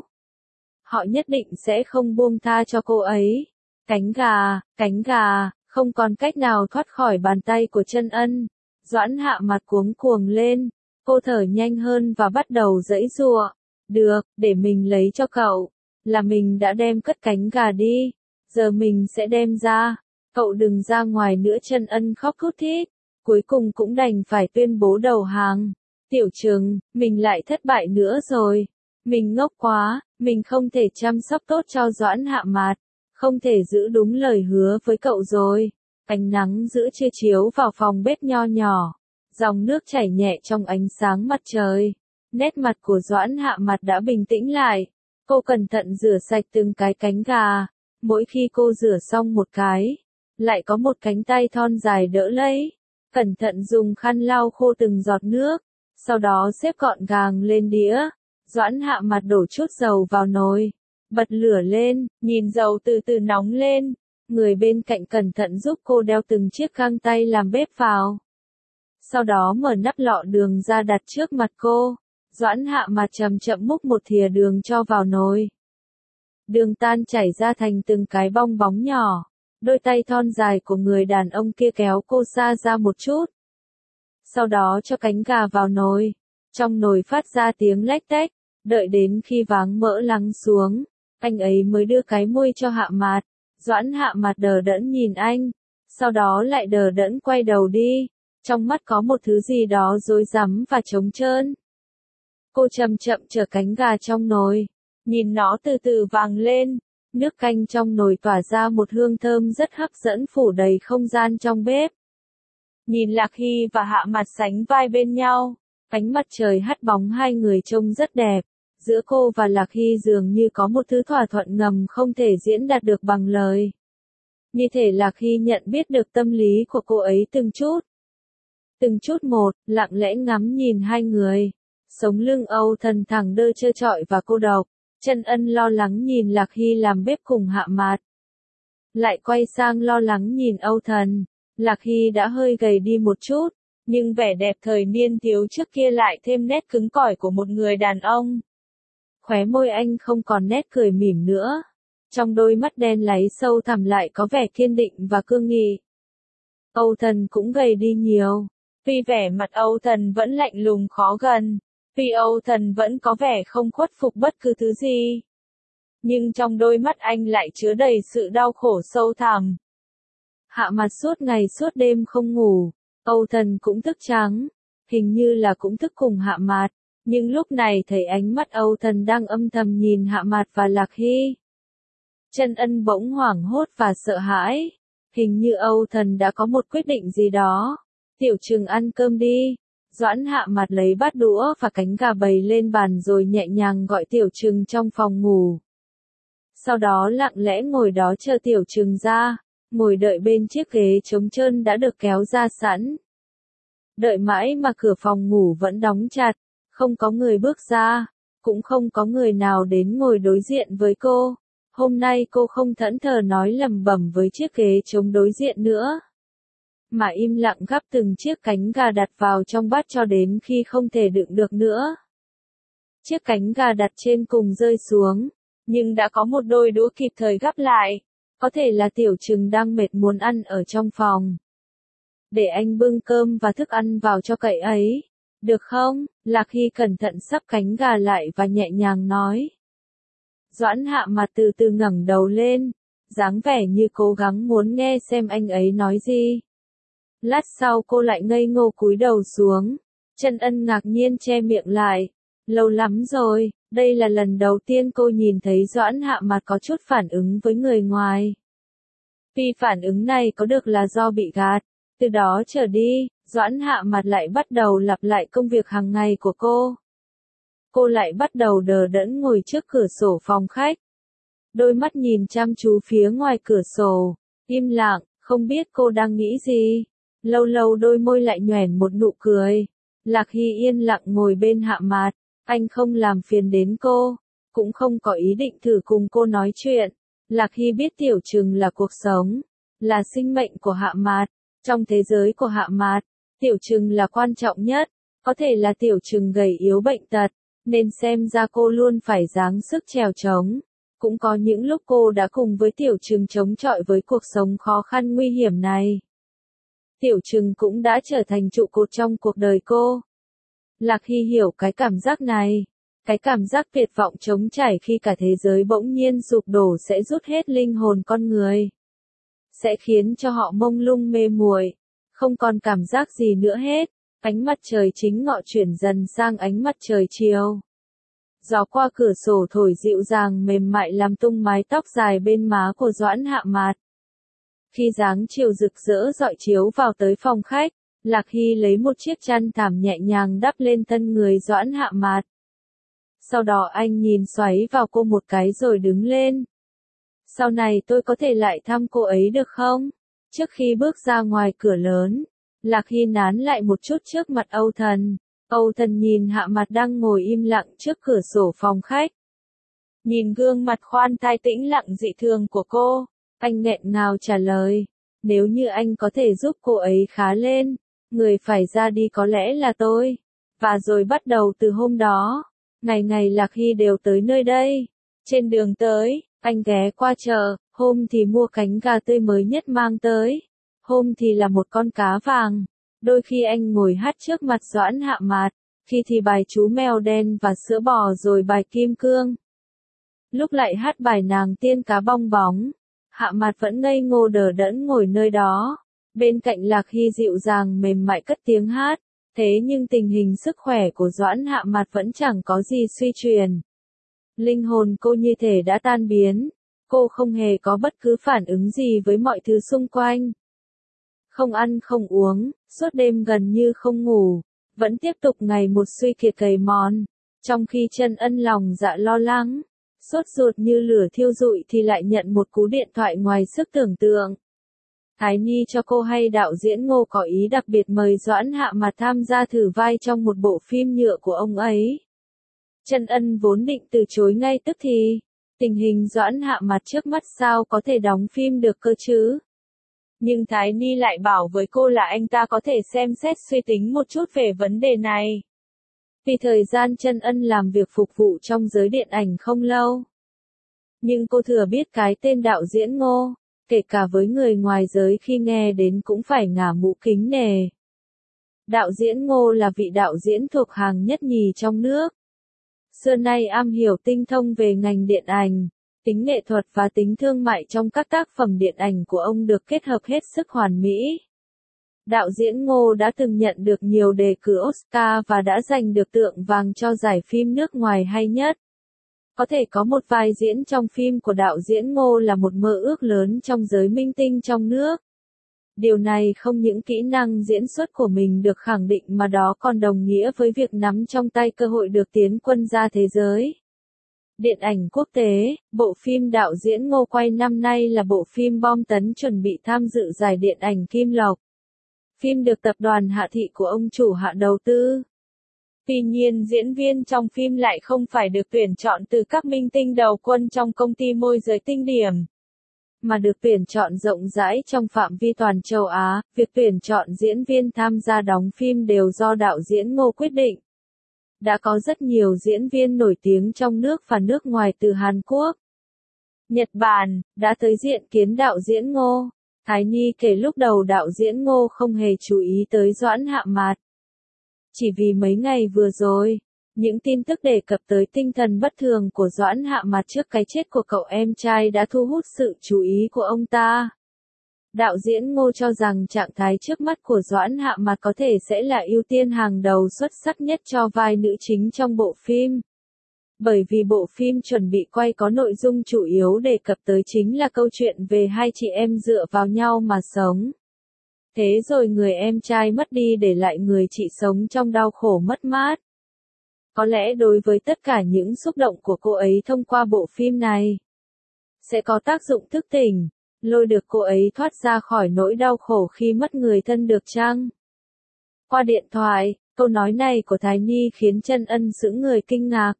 Họ nhất định sẽ không buông tha cho cô ấy. Cánh gà, cánh gà, không còn cách nào thoát khỏi bàn tay của Trân Ân. Doãn Hạ Mạt cuống cuồng lên. Cô thở nhanh hơn và bắt đầu giãy giụa. Được, để mình lấy cho cậu. Là mình đã đem cất cánh gà đi. Giờ mình sẽ đem ra. Cậu đừng ra ngoài nữa. Trân Ân khóc thút thít. Cuối cùng cũng đành phải tuyên bố đầu hàng. Tiểu Trừng, mình lại thất bại nữa rồi. Mình ngốc quá, mình không thể chăm sóc tốt cho Doãn Hạ Mạt. Không thể giữ đúng lời hứa với cậu rồi. Ánh nắng giữa trưa chiếu vào phòng bếp nho nhỏ. Dòng nước chảy nhẹ trong ánh sáng mặt trời. Nét mặt của Doãn Hạ Mạt đã bình tĩnh lại. Cô cẩn thận rửa sạch từng cái cánh gà. Mỗi khi cô rửa xong một cái, lại có một cánh tay thon dài đỡ lấy. Cẩn thận dùng khăn lau khô từng giọt nước. Sau đó xếp gọn gàng lên đĩa. Doãn Hạ Mạt đổ chút dầu vào nồi. Bật lửa lên, nhìn dầu từ từ nóng lên. Người bên cạnh cẩn thận giúp cô đeo từng chiếc găng tay làm bếp vào. Sau đó mở nắp lọ đường ra đặt trước mặt cô. Doãn Hạ Mạt chậm chậm múc một thìa đường cho vào nồi. Đường tan chảy ra thành từng cái bong bóng nhỏ. Đôi tay thon dài của người đàn ông kia kéo cô xa ra một chút. Sau đó cho cánh gà vào nồi. Trong nồi phát ra tiếng lách tách. Đợi đến khi váng mỡ lắng xuống, anh ấy mới đưa cái muôi cho Hạ Mạt. Doãn Hạ Mạt đờ đẫn nhìn anh. Sau đó lại đờ đẫn quay đầu đi. Trong mắt có một thứ gì đó rối rắm và trống trơn. Cô chậm chậm chở cánh gà trong nồi. Nhìn nó từ từ vàng lên. Nước canh trong nồi tỏa ra một hương thơm rất hấp dẫn phủ đầy không gian trong bếp. Nhìn Lạc Hy và Hạ Mạt sánh vai bên nhau. Ánh mặt trời hắt bóng hai người trông rất đẹp. Giữa cô và Lạc Hy dường như có một thứ thỏa thuận ngầm không thể diễn đạt được bằng lời. Như thể Lạc Hy nhận biết được tâm lý của cô ấy từng chút. Từng chút một, lặng lẽ ngắm nhìn hai người. Sống lưng Âu Thần thẳng đơ trơ trọi và cô độc. Trân Ân lo lắng nhìn Lạc Hy làm bếp cùng Hạ Mạt. Lại quay sang lo lắng nhìn Âu Thần. Lạc Hy đã hơi gầy đi một chút. Nhưng vẻ đẹp thời niên thiếu trước kia lại thêm nét cứng cỏi của một người đàn ông. Khóe môi anh không còn nét cười mỉm nữa. Trong đôi mắt đen láy sâu thẳm lại có vẻ kiên định và cương nghị. Âu Thần cũng gầy đi nhiều. Tuy vẻ mặt Âu Thần vẫn lạnh lùng khó gần. Tuy Âu Thần vẫn có vẻ không khuất phục bất cứ thứ gì. Nhưng trong đôi mắt anh lại chứa đầy sự đau khổ sâu thẳm. Hạ Mạt suốt ngày suốt đêm không ngủ. Âu Thần cũng thức trắng. Hình như là cũng thức cùng Hạ Mạt. Nhưng lúc này thấy ánh mắt Âu Thần đang âm thầm nhìn Hạ Mạt và Lạc Hy. Trân Ân bỗng hoảng hốt và sợ hãi. Hình như Âu Thần đã có một quyết định gì đó. Tiểu Trừng ăn cơm đi. Doãn Hạ Mặt lấy bát đũa và cánh gà bày lên bàn rồi nhẹ nhàng gọi Tiểu Trừng trong phòng ngủ. Sau đó lặng lẽ ngồi đó chờ Tiểu Trừng ra, ngồi đợi bên chiếc ghế trống trơn đã được kéo ra sẵn. Đợi mãi mà cửa phòng ngủ vẫn đóng chặt, không có người bước ra, cũng không có người nào đến ngồi đối diện với cô. Hôm nay cô không thẫn thờ nói lẩm bẩm với chiếc ghế trống đối diện nữa, mà im lặng gắp từng chiếc cánh gà đặt vào trong bát cho đến khi không thể đựng được nữa. Chiếc cánh gà đặt trên cùng rơi xuống, nhưng đã có một đôi đũa kịp thời gắp lại. Có thể là Tiểu Trừng đang mệt muốn ăn ở trong phòng. Để anh bưng cơm và thức ăn vào cho cậy ấy, được không? Lạc Hy cẩn thận sắp cánh gà lại và nhẹ nhàng nói. Doãn Hạ Mặt từ từ ngẩng đầu lên, dáng vẻ như cố gắng muốn nghe xem anh ấy nói gì. Lát sau cô lại ngây ngô cúi đầu xuống, Trân Ân ngạc nhiên che miệng lại. Lâu lắm rồi, đây là lần đầu tiên cô nhìn thấy Doãn Hạ Mặt có chút phản ứng với người ngoài. Vì phản ứng này có được là do bị gạt. Từ đó trở đi, Doãn Hạ Mặt lại bắt đầu lặp lại công việc hàng ngày của cô. Cô lại bắt đầu đờ đẫn ngồi trước cửa sổ phòng khách. Đôi mắt nhìn chăm chú phía ngoài cửa sổ, im lặng, không biết cô đang nghĩ gì. Lâu lâu đôi môi lại nhoẻn một nụ cười. Lạc Hy yên lặng ngồi bên Hạ Mặt, anh không làm phiền đến cô, cũng không có ý định thử cùng cô nói chuyện. Lạc Hy biết Tiểu Trừng là cuộc sống, là sinh mệnh của Hạ Mặt. Trong thế giới của Hạ Mặt, Tiểu Trừng là quan trọng nhất. Có thể là Tiểu Trừng gầy yếu bệnh tật, nên xem ra cô luôn phải dáng sức trèo trống. Cũng có những lúc cô đã cùng với Tiểu Trừng chống chọi với cuộc sống khó khăn nguy hiểm này. Tiểu Trừng cũng đã trở thành trụ cột trong cuộc đời cô. Lạc Hy hiểu cái cảm giác này, cái cảm giác tuyệt vọng trống trải khi cả thế giới bỗng nhiên sụp đổ sẽ rút hết linh hồn con người. Sẽ khiến cho họ mông lung mê muội, không còn cảm giác gì nữa hết. Ánh mặt trời chính ngọ chuyển dần sang ánh mặt trời chiều. Gió qua cửa sổ thổi dịu dàng mềm mại làm tung mái tóc dài bên má của Doãn Hạ Mặt. Khi dáng chiều rực rỡ rọi chiếu vào tới phòng khách, Lạc Hy lấy một chiếc chăn thảm nhẹ nhàng đắp lên thân người Doãn Hạ Mặt. Sau đó anh nhìn xoáy vào cô một cái rồi đứng lên. Sau này tôi có thể lại thăm cô ấy được không? Trước khi bước ra ngoài cửa lớn, Lạc Hy nán lại một chút trước mặt Âu Thần. Âu Thần nhìn Hạ Mặt đang ngồi im lặng trước cửa sổ phòng khách. Nhìn gương mặt khoan thai tĩnh lặng dị thường của cô, anh nghẹn ngào trả lời. Nếu như anh có thể giúp cô ấy khá lên, người phải ra đi có lẽ là tôi. Và rồi bắt đầu từ hôm đó, ngày ngày Lạc Hy đều tới nơi đây. Trên đường tới, anh ghé qua chợ, hôm thì mua cánh gà tươi mới nhất mang tới, hôm thì là một con cá vàng. Đôi khi anh ngồi hát trước mặt Doãn Hạ Mặt, khi thì bài chú mèo đen và sữa bò rồi bài kim cương. Lúc lại hát bài nàng tiên cá bong bóng, Hạ Mặt vẫn ngây ngô đờ đẫn ngồi nơi đó. Bên cạnh Lạc Hy dịu dàng mềm mại cất tiếng hát, thế nhưng tình hình sức khỏe của Doãn Hạ Mặt vẫn chẳng có gì suy chuyển. Linh hồn cô như thể đã tan biến, cô không hề có bất cứ phản ứng gì với mọi thứ xung quanh. Không ăn không uống, suốt đêm gần như không ngủ, vẫn tiếp tục ngày một suy kiệt cày mòn. Trong khi Trân Ân lòng dạ lo lắng, sốt ruột như lửa thiêu rụi thì lại nhận một cú điện thoại ngoài sức tưởng tượng. Thái Nhi cho cô hay đạo diễn Ngô có ý đặc biệt mời Doãn Hạ Mặt tham gia thử vai trong một bộ phim nhựa của ông ấy. Trân Ân vốn định từ chối ngay tức thì, tình hình Doãn Hạ Mặt trước mắt sao có thể đóng phim được cơ chứ? Nhưng Thái Ni lại bảo với cô là anh ta có thể xem xét suy tính một chút về vấn đề này. Vì thời gian Trân Ân làm việc phục vụ trong giới điện ảnh không lâu. Nhưng cô thừa biết cái tên đạo diễn Ngô, kể cả với người ngoài giới khi nghe đến cũng phải ngả mũ kính nề. Đạo diễn Ngô là vị đạo diễn thuộc hàng nhất nhì trong nước. Xưa nay am hiểu tinh thông về ngành điện ảnh, tính nghệ thuật và tính thương mại trong các tác phẩm điện ảnh của ông được kết hợp hết sức hoàn mỹ. Đạo diễn Ngô đã từng nhận được nhiều đề cử Oscar và đã giành được tượng vàng cho giải phim nước ngoài hay nhất. Có thể có một vai diễn trong phim của đạo diễn Ngô là một mơ ước lớn trong giới minh tinh trong nước. Điều này không những kỹ năng diễn xuất của mình được khẳng định mà đó còn đồng nghĩa với việc nắm trong tay cơ hội được tiến quân ra thế giới. Điện ảnh quốc tế, bộ phim đạo diễn Ngô quay năm nay là bộ phim bom tấn chuẩn bị tham dự giải điện ảnh Kim Lộc. Phim được tập đoàn Hạ Thị của ông chủ Hạ đầu tư. Tuy nhiên diễn viên trong phim lại không phải được tuyển chọn từ các minh tinh đầu quân trong công ty môi giới Tinh Điểm, mà được tuyển chọn rộng rãi trong phạm vi toàn châu Á. Việc tuyển chọn diễn viên tham gia đóng phim đều do đạo diễn Ngô quyết định. Đã có rất nhiều diễn viên nổi tiếng trong nước và nước ngoài từ Hàn Quốc, Nhật Bản, đã tới diện kiến đạo diễn Ngô. Thái Nhi kể lúc đầu đạo diễn Ngô không hề chú ý tới Doãn Hạ Mạt. Chỉ vì mấy ngày vừa rồi, những tin tức đề cập tới tinh thần bất thường của Doãn Hạ Mạt trước cái chết của cậu em trai đã thu hút sự chú ý của ông ta. Đạo diễn Ngô cho rằng trạng thái trước mắt của Doãn Hạ Mạt có thể sẽ là ưu tiên hàng đầu xuất sắc nhất cho vai nữ chính trong bộ phim. Bởi vì bộ phim chuẩn bị quay có nội dung chủ yếu đề cập tới chính là câu chuyện về hai chị em dựa vào nhau mà sống. Thế rồi người em trai mất đi để lại người chị sống trong đau khổ mất mát. Có lẽ đối với tất cả những xúc động của cô ấy thông qua bộ phim này, sẽ có tác dụng thức tỉnh, lôi được cô ấy thoát ra khỏi nỗi đau khổ khi mất người thân được chăng? Qua điện thoại, câu nói này của Thái Nhi khiến Trân Ân sững người kinh ngạc.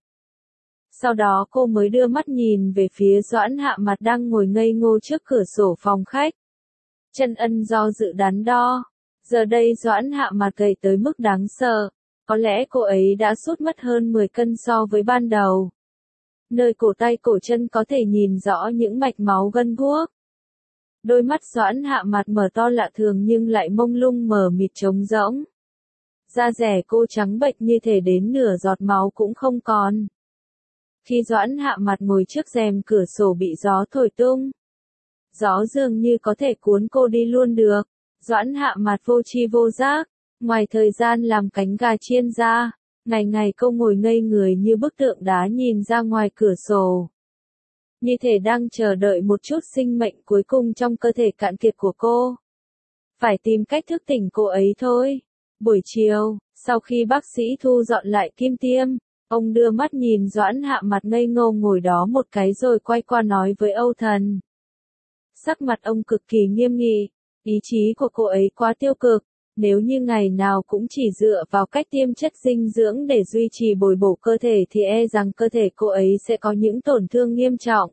Sau đó cô mới đưa mắt nhìn về phía Doãn Hạ Mạt đang ngồi ngây ngô trước cửa sổ phòng khách. Trân Ân do dự đắn đo. Giờ đây Doãn Hạ Mạt gầy tới mức đáng sợ. Có lẽ cô ấy đã sút mất hơn mười cân so với ban đầu. Nơi cổ tay cổ chân có thể nhìn rõ những mạch máu gân guốc. Đôi mắt Doãn Hạ Mạt mở to lạ thường nhưng lại mông lung mờ mịt trống rỗng. Da dẻ cô trắng bệch như thể đến nửa giọt máu cũng không còn. Khi Doãn Hạ Mạt ngồi trước rèm cửa sổ bị gió thổi tung, gió dường như có thể cuốn cô đi luôn được. Doãn Hạ Mạt vô tri vô giác, ngoài thời gian làm cánh gà chiên ra, ngày ngày cô ngồi ngây người như bức tượng đá nhìn ra ngoài cửa sổ. Như thể đang chờ đợi một chút sinh mệnh cuối cùng trong cơ thể cạn kiệt của cô. Phải tìm cách thức tỉnh cô ấy thôi. Buổi chiều, sau khi bác sĩ thu dọn lại kim tiêm, ông đưa mắt nhìn Doãn Hạ Mạt ngây ngô ngồi đó một cái rồi quay qua nói với Âu Thần. Sắc mặt ông cực kỳ nghiêm nghị, ý chí của cô ấy quá tiêu cực, nếu như ngày nào cũng chỉ dựa vào cách tiêm chất dinh dưỡng để duy trì bồi bổ cơ thể thì e rằng cơ thể cô ấy sẽ có những tổn thương nghiêm trọng.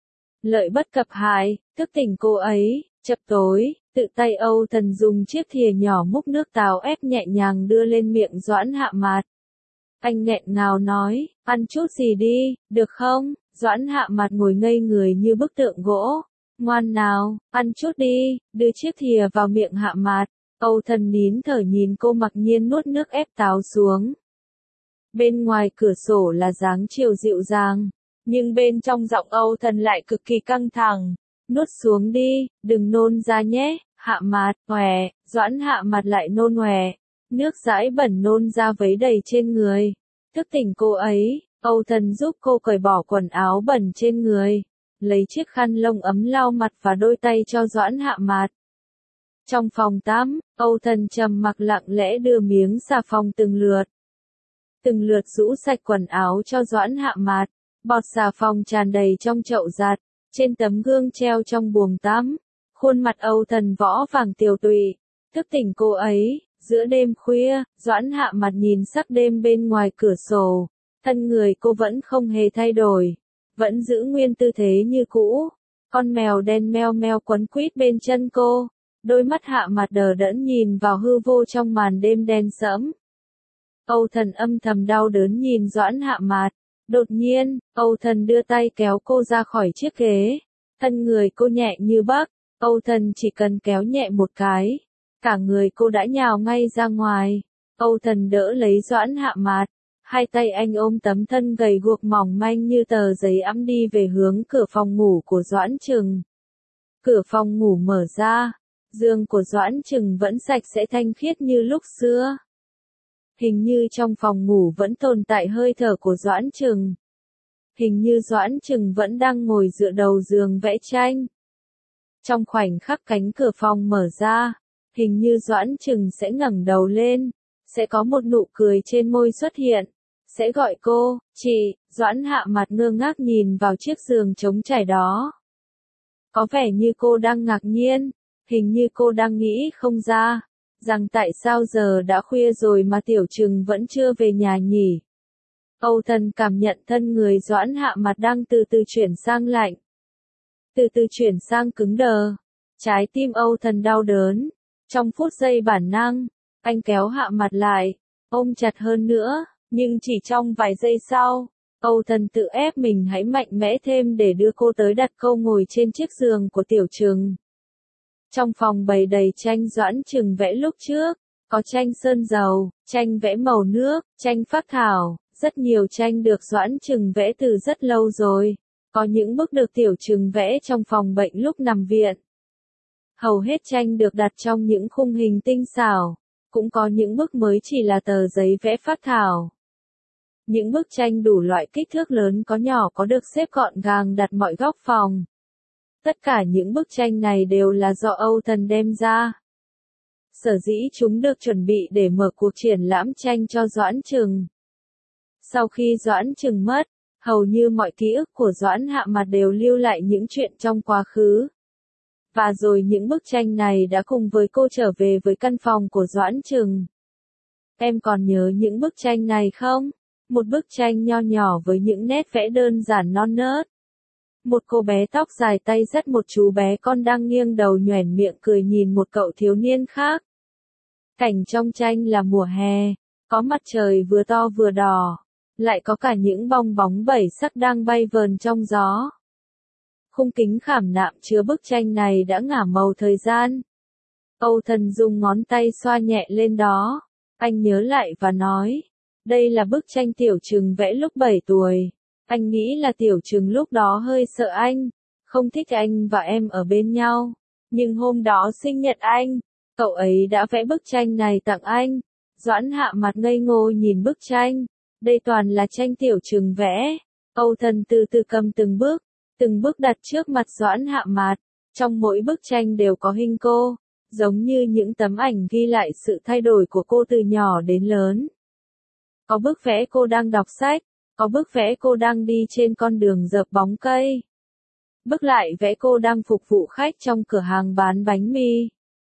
Lợi bất cập hại, thức tỉnh cô ấy. Chập tối, tự tay Âu Thần dùng chiếc thìa nhỏ múc nước táo ép nhẹ nhàng đưa lên miệng Doãn Hạ Mạt. Anh nghẹn ngào nói, ăn chút gì đi, được không? Doãn Hạ Mạt ngồi ngây người như bức tượng gỗ. Ngoan nào, ăn chút đi, đưa chiếc thìa vào miệng Hạ Mạt. Âu Thần nín thở nhìn cô mặc nhiên nuốt nước ép táo xuống. Bên ngoài cửa sổ là dáng chiều dịu dàng, nhưng bên trong giọng Âu Thần lại cực kỳ căng thẳng. Nuốt xuống đi, đừng nôn ra nhé. Hạ Mạt, hòe. Doãn Hạ Mạt lại nôn hòe. Nước dãi bẩn nôn ra vấy đầy trên người. Thức tỉnh cô ấy, Âu Thần giúp cô cởi bỏ quần áo bẩn trên người, lấy chiếc khăn lông ấm lau mặt và đôi tay cho Doãn Hạ Mạt. Trong phòng tắm, Âu Thần trầm mặc lặng lẽ đưa miếng xà phòng từng lượt. Từng lượt rũ sạch quần áo cho Doãn Hạ Mạt. Bọt xà phòng tràn đầy trong chậu giặt, trên tấm gương treo trong buồng tắm. Khuôn mặt Âu Thần võ vàng tiều tụy. Thức tỉnh cô ấy. Giữa đêm khuya, Doãn Hạ Mạt nhìn sắc đêm bên ngoài cửa sổ. Thân người cô vẫn không hề thay đổi. Vẫn giữ nguyên tư thế như cũ. Con mèo đen meo meo quấn quýt bên chân cô. Đôi mắt Hạ Mạt đờ đẫn nhìn vào hư vô trong màn đêm đen sẫm. Âu Thần âm thầm đau đớn nhìn Doãn Hạ Mạt. Đột nhiên, Âu Thần đưa tay kéo cô ra khỏi chiếc ghế. Thân người cô nhẹ như bắc. Âu Thần chỉ cần kéo nhẹ một cái. Cả người cô đã nhào ngay ra ngoài. Âu Thần đỡ lấy Doãn Hạ Mạt. Hai tay anh ôm tấm thân gầy guộc mỏng manh như tờ giấy ẵm đi về hướng cửa phòng ngủ của Doãn Trừng. Cửa phòng ngủ mở ra. Giường của Doãn Trừng vẫn sạch sẽ thanh khiết như lúc xưa. Hình như trong phòng ngủ vẫn tồn tại hơi thở của Doãn Trừng. Hình như Doãn Trừng vẫn đang ngồi dựa đầu giường vẽ tranh. Trong khoảnh khắc cánh cửa phòng mở ra, hình như Doãn Trừng sẽ ngẩng đầu lên, sẽ có một nụ cười trên môi xuất hiện, sẽ gọi cô, chị. Doãn Hạ Mặt ngơ ngác nhìn vào chiếc giường trống trải đó. Có vẻ như cô đang ngạc nhiên, hình như cô đang nghĩ không ra, rằng tại sao giờ đã khuya rồi mà Tiểu Trừng vẫn chưa về nhà nhỉ. Âu Thần cảm nhận thân người Doãn Hạ Mặt đang từ từ chuyển sang lạnh, từ từ chuyển sang cứng đờ. Trái tim Âu Thần đau đớn, trong phút giây bản năng, anh kéo Hạ Mặt lại, ôm chặt hơn nữa, nhưng chỉ trong vài giây sau, Âu Thần tự ép mình hãy mạnh mẽ thêm để đưa cô tới đặt câu ngồi trên chiếc giường của Tiểu Trừng. Trong phòng bày đầy tranh Doãn Trừng vẽ lúc trước, có tranh sơn dầu, tranh vẽ màu nước, tranh phác thảo, rất nhiều tranh được Doãn Trừng vẽ từ rất lâu rồi. Có những bức được Tiểu Trừng vẽ trong phòng bệnh lúc nằm viện. Hầu hết tranh được đặt trong những khung hình tinh xảo, cũng có những bức mới chỉ là tờ giấy vẽ phác thảo. Những bức tranh đủ loại kích thước lớn có nhỏ có được xếp gọn gàng đặt mọi góc phòng. Tất cả những bức tranh này đều là do Âu Thần đem ra. Sở dĩ chúng được chuẩn bị để mở cuộc triển lãm tranh cho Doãn Trừng. Sau khi Doãn Trừng mất, hầu như mọi ký ức của Doãn Hạ Mặt đều lưu lại những chuyện trong quá khứ. Và rồi những bức tranh này đã cùng với cô trở về với căn phòng của Doãn Trừng. Em còn nhớ những bức tranh này không? Một bức tranh nho nhỏ với những nét vẽ đơn giản non nớt. Một cô bé tóc dài tay dắt một chú bé con đang nghiêng đầu nhoẻn miệng cười nhìn một cậu thiếu niên khác. Cảnh trong tranh là mùa hè, có mặt trời vừa to vừa đỏ, lại có cả những bong bóng bảy sắc đang bay vờn trong gió. Khung kính khảm nạm chứa bức tranh này đã ngả màu thời gian. Âu Thần dùng ngón tay xoa nhẹ lên đó, anh nhớ lại và nói, đây là bức tranh Tiểu Trừng vẽ lúc bảy tuổi. Anh nghĩ là Tiểu Trừng lúc đó hơi sợ anh, không thích anh và em ở bên nhau. Nhưng hôm đó sinh nhật anh, cậu ấy đã vẽ bức tranh này tặng anh. Doãn Hạ Mặt ngây ngô nhìn bức tranh. Đây toàn là tranh Tiểu Trừng vẽ. Âu Thần từ từ cầm từng bước, từng bước đặt trước mặt Doãn Hạ Mặt. Trong mỗi bức tranh đều có hình cô, giống như những tấm ảnh ghi lại sự thay đổi của cô từ nhỏ đến lớn. Có bức vẽ cô đang đọc sách, có bức vẽ cô đang đi trên con đường dợp bóng cây. Bức lại vẽ cô đang phục vụ khách trong cửa hàng bán bánh mì.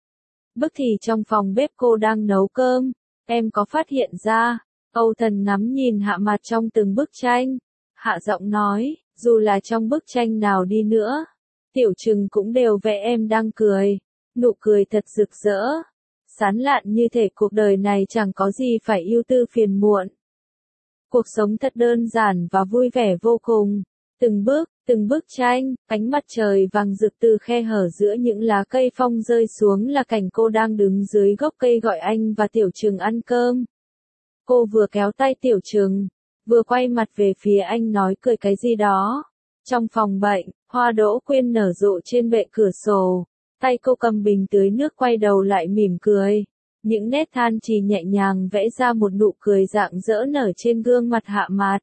Bức thì trong phòng bếp cô đang nấu cơm. Em có phát hiện ra, Âu Thần ngắm nhìn Hạ Mặt trong từng bức tranh. Hạ giọng nói, dù là trong bức tranh nào đi nữa, Tiểu Trừng cũng đều vẽ em đang cười. Nụ cười thật rực rỡ, sán lạn như thể cuộc đời này chẳng có gì phải ưu tư phiền muộn. Cuộc sống thật đơn giản và vui vẻ vô cùng. Từng bước, từng bức tranh, ánh mặt trời vàng rực từ khe hở giữa những lá cây phong rơi xuống là cảnh cô đang đứng dưới gốc cây gọi anh và Tiểu Trừng ăn cơm. Cô vừa kéo tay Tiểu Trừng, vừa quay mặt về phía anh nói cười cái gì đó. Trong phòng bệnh, hoa đỗ quyên nở rộ trên bệ cửa sổ. Tay cô cầm bình tưới nước quay đầu lại mỉm cười. Những nét than chỉ nhẹ nhàng vẽ ra một nụ cười rạng rỡ nở trên gương mặt Hạ Mặt.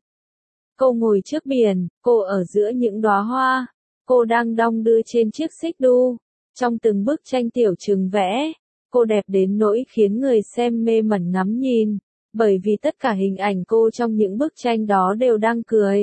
Cô ngồi trước biển, cô ở giữa những đóa hoa. Cô đang đong đưa trên chiếc xích đu. Trong từng bức tranh Tiểu Trừng vẽ, cô đẹp đến nỗi khiến người xem mê mẩn ngắm nhìn. Bởi vì tất cả hình ảnh cô trong những bức tranh đó đều đang cười.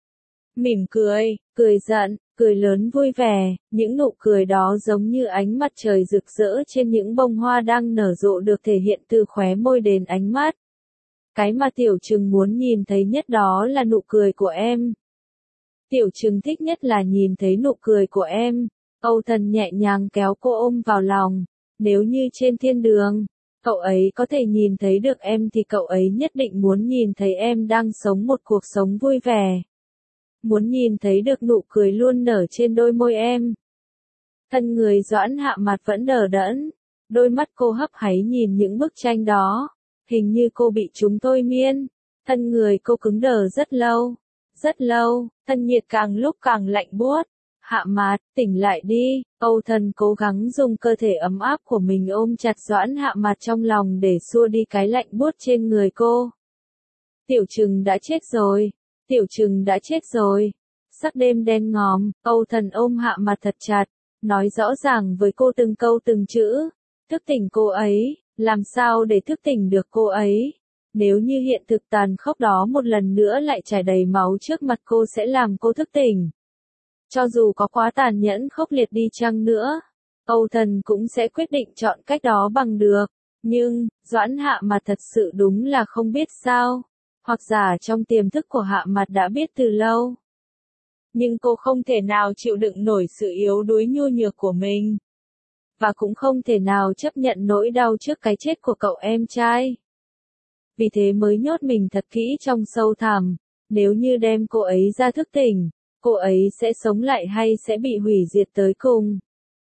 Mỉm cười, cười giận, cười lớn vui vẻ, những nụ cười đó giống như ánh mặt trời rực rỡ trên những bông hoa đang nở rộ được thể hiện từ khóe môi đến ánh mắt. Cái mà Tiểu Trừng muốn nhìn thấy nhất đó là nụ cười của em. Tiểu Trừng thích nhất là nhìn thấy nụ cười của em. Âu Thần nhẹ nhàng kéo cô ôm vào lòng. Nếu như trên thiên đường, cậu ấy có thể nhìn thấy được em thì cậu ấy nhất định muốn nhìn thấy em đang sống một cuộc sống vui vẻ. Muốn nhìn thấy được nụ cười luôn nở trên đôi môi em. Thân người Doãn Hạ Mặt vẫn đờ đẫn. Đôi mắt cô hấp háy nhìn những bức tranh đó. Hình như cô bị chúng thôi miên. Thân người cô cứng đờ rất lâu. Rất lâu, thân nhiệt càng lúc càng lạnh buốt. Hạ Mặt, tỉnh lại đi. Âu Thần cố gắng dùng cơ thể ấm áp của mình ôm chặt Doãn Hạ Mặt trong lòng để xua đi cái lạnh buốt trên người cô. Tiểu Trừng đã chết rồi. Tiểu Trừng đã chết rồi. Sắc đêm đen ngòm, Âu Thần ôm Hạ Mặt thật chặt. nói rõ ràng với cô từng câu từng chữ, thức tỉnh cô ấy, làm sao để thức tỉnh được cô ấy. Nếu như hiện thực tàn khốc đó một lần nữa lại trải đầy máu trước mặt cô sẽ làm cô thức tỉnh. Cho dù có quá tàn nhẫn khốc liệt đi chăng nữa, Âu Thần cũng sẽ quyết định chọn cách đó bằng được. Nhưng, Doãn Hạ Mặt thật sự đúng là không biết sao, hoặc giả trong tiềm thức của Hạ Mặt đã biết từ lâu. Nhưng cô không thể nào chịu đựng nổi sự yếu đuối nhu nhược của mình. Và cũng không thể nào chấp nhận nỗi đau trước cái chết của cậu em trai. Vì thế mới nhốt mình thật kỹ trong sâu thẳm, nếu như đem cô ấy ra thức tỉnh, cô ấy sẽ sống lại hay sẽ bị hủy diệt tới cùng.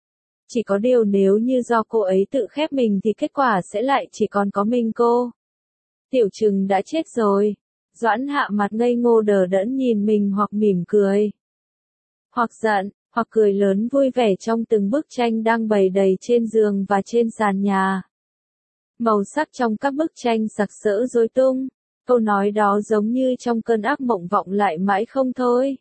Chỉ có điều nếu như do cô ấy tự khép mình thì kết quả sẽ lại chỉ còn có mình cô. Tiểu Trừng đã chết rồi. Doãn Hạ Mặt ngây ngô đờ đẫn nhìn mình hoặc mỉm cười, hoặc giận, hoặc cười lớn vui vẻ trong từng bức tranh đang bày đầy trên giường và trên sàn nhà. Màu sắc trong các bức tranh sặc sỡ rối tung, câu nói đó giống như trong cơn ác mộng vọng lại mãi không thôi.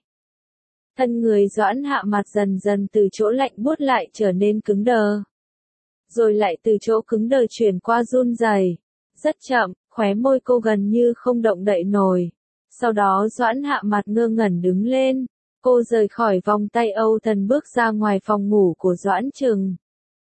Thân người Doãn Hạ Mặt dần dần từ chỗ lạnh buốt lại trở nên cứng đờ. Rồi lại từ chỗ cứng đờ chuyển qua run rẩy. Rất chậm, khóe môi cô gần như không động đậy nổi. Sau đó Doãn Hạ Mặt ngơ ngẩn đứng lên. Cô rời khỏi vòng tay Âu Thần bước ra ngoài phòng ngủ của Doãn Trừng.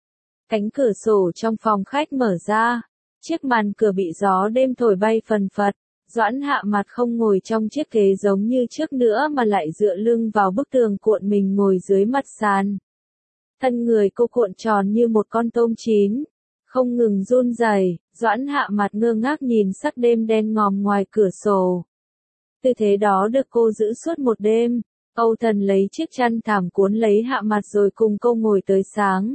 Cánh cửa sổ trong phòng khách mở ra. Chiếc màn cửa bị gió đêm thổi bay phần phật. Doãn Hạ Mặt không ngồi trong chiếc ghế giống như trước nữa mà lại dựa lưng vào bức tường cuộn mình ngồi dưới mặt sàn. Thân người cô cuộn tròn như một con tôm chín, không ngừng run rẩy. Doãn Hạ Mặt ngơ ngác nhìn sắc đêm đen ngòm ngoài cửa sổ. Tư thế đó được cô giữ suốt một đêm. Âu Thần lấy chiếc chăn thảm cuốn lấy Hạ Mặt rồi cùng cô ngồi tới sáng.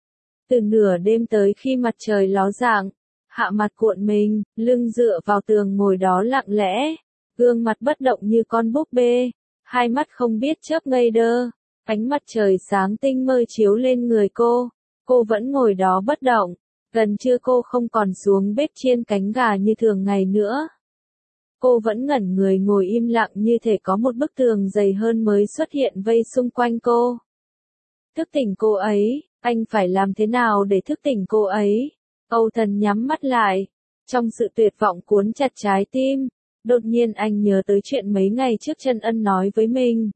Từ nửa đêm tới khi mặt trời ló dạng, Hạ Mặt cuộn mình, lưng dựa vào tường ngồi đó lặng lẽ, gương mặt bất động như con búp bê, hai mắt không biết chớp ngây đơ. Ánh mặt trời sáng tinh mơ chiếu lên người cô, cô vẫn ngồi đó bất động. Gần trưa cô không còn xuống bếp chiên cánh gà như thường ngày nữa. Cô vẫn ngẩn người ngồi im lặng như thể có một bức tường dày hơn mới xuất hiện vây xung quanh cô. Thức tỉnh cô ấy, anh phải làm thế nào để thức tỉnh cô ấy? Âu Thần nhắm mắt lại. Trong sự tuyệt vọng cuốn chặt trái tim, đột nhiên anh nhớ tới chuyện mấy ngày trước Trân Ân nói với mình.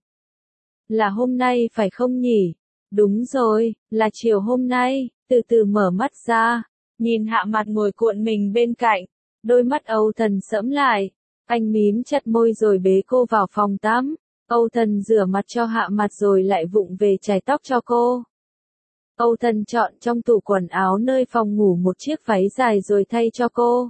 Là hôm nay phải không nhỉ? Đúng rồi, là chiều hôm nay. Từ từ mở mắt ra, nhìn Hạ Mặt ngồi cuộn mình bên cạnh, đôi mắt Âu Thần sẫm lại. Anh mím chặt môi rồi bế cô vào phòng tắm. Âu Thần rửa mặt cho Hạ Mặt rồi lại vụng về chải tóc cho cô. Âu Thần chọn trong tủ quần áo nơi phòng ngủ một chiếc váy dài rồi thay cho cô.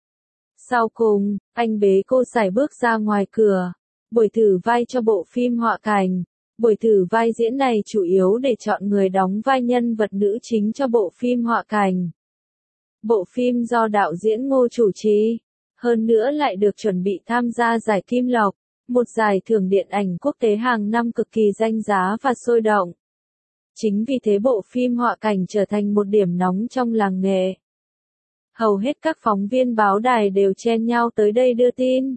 Sau cùng, anh bế cô sải bước ra ngoài cửa. Buổi thử vai cho bộ phim Họa Cảnh. Buổi thử vai diễn này chủ yếu để chọn người đóng vai nhân vật nữ chính cho bộ phim Họa Cảnh. Bộ phim do đạo diễn Ngô chủ trì, hơn nữa lại được chuẩn bị tham gia giải Kim Lộc, một giải thưởng điện ảnh quốc tế hàng năm cực kỳ danh giá và sôi động. Chính vì thế bộ phim Họa Cảnh trở thành một điểm nóng trong làng nghề. Hầu hết các phóng viên báo đài đều chen nhau tới đây đưa tin.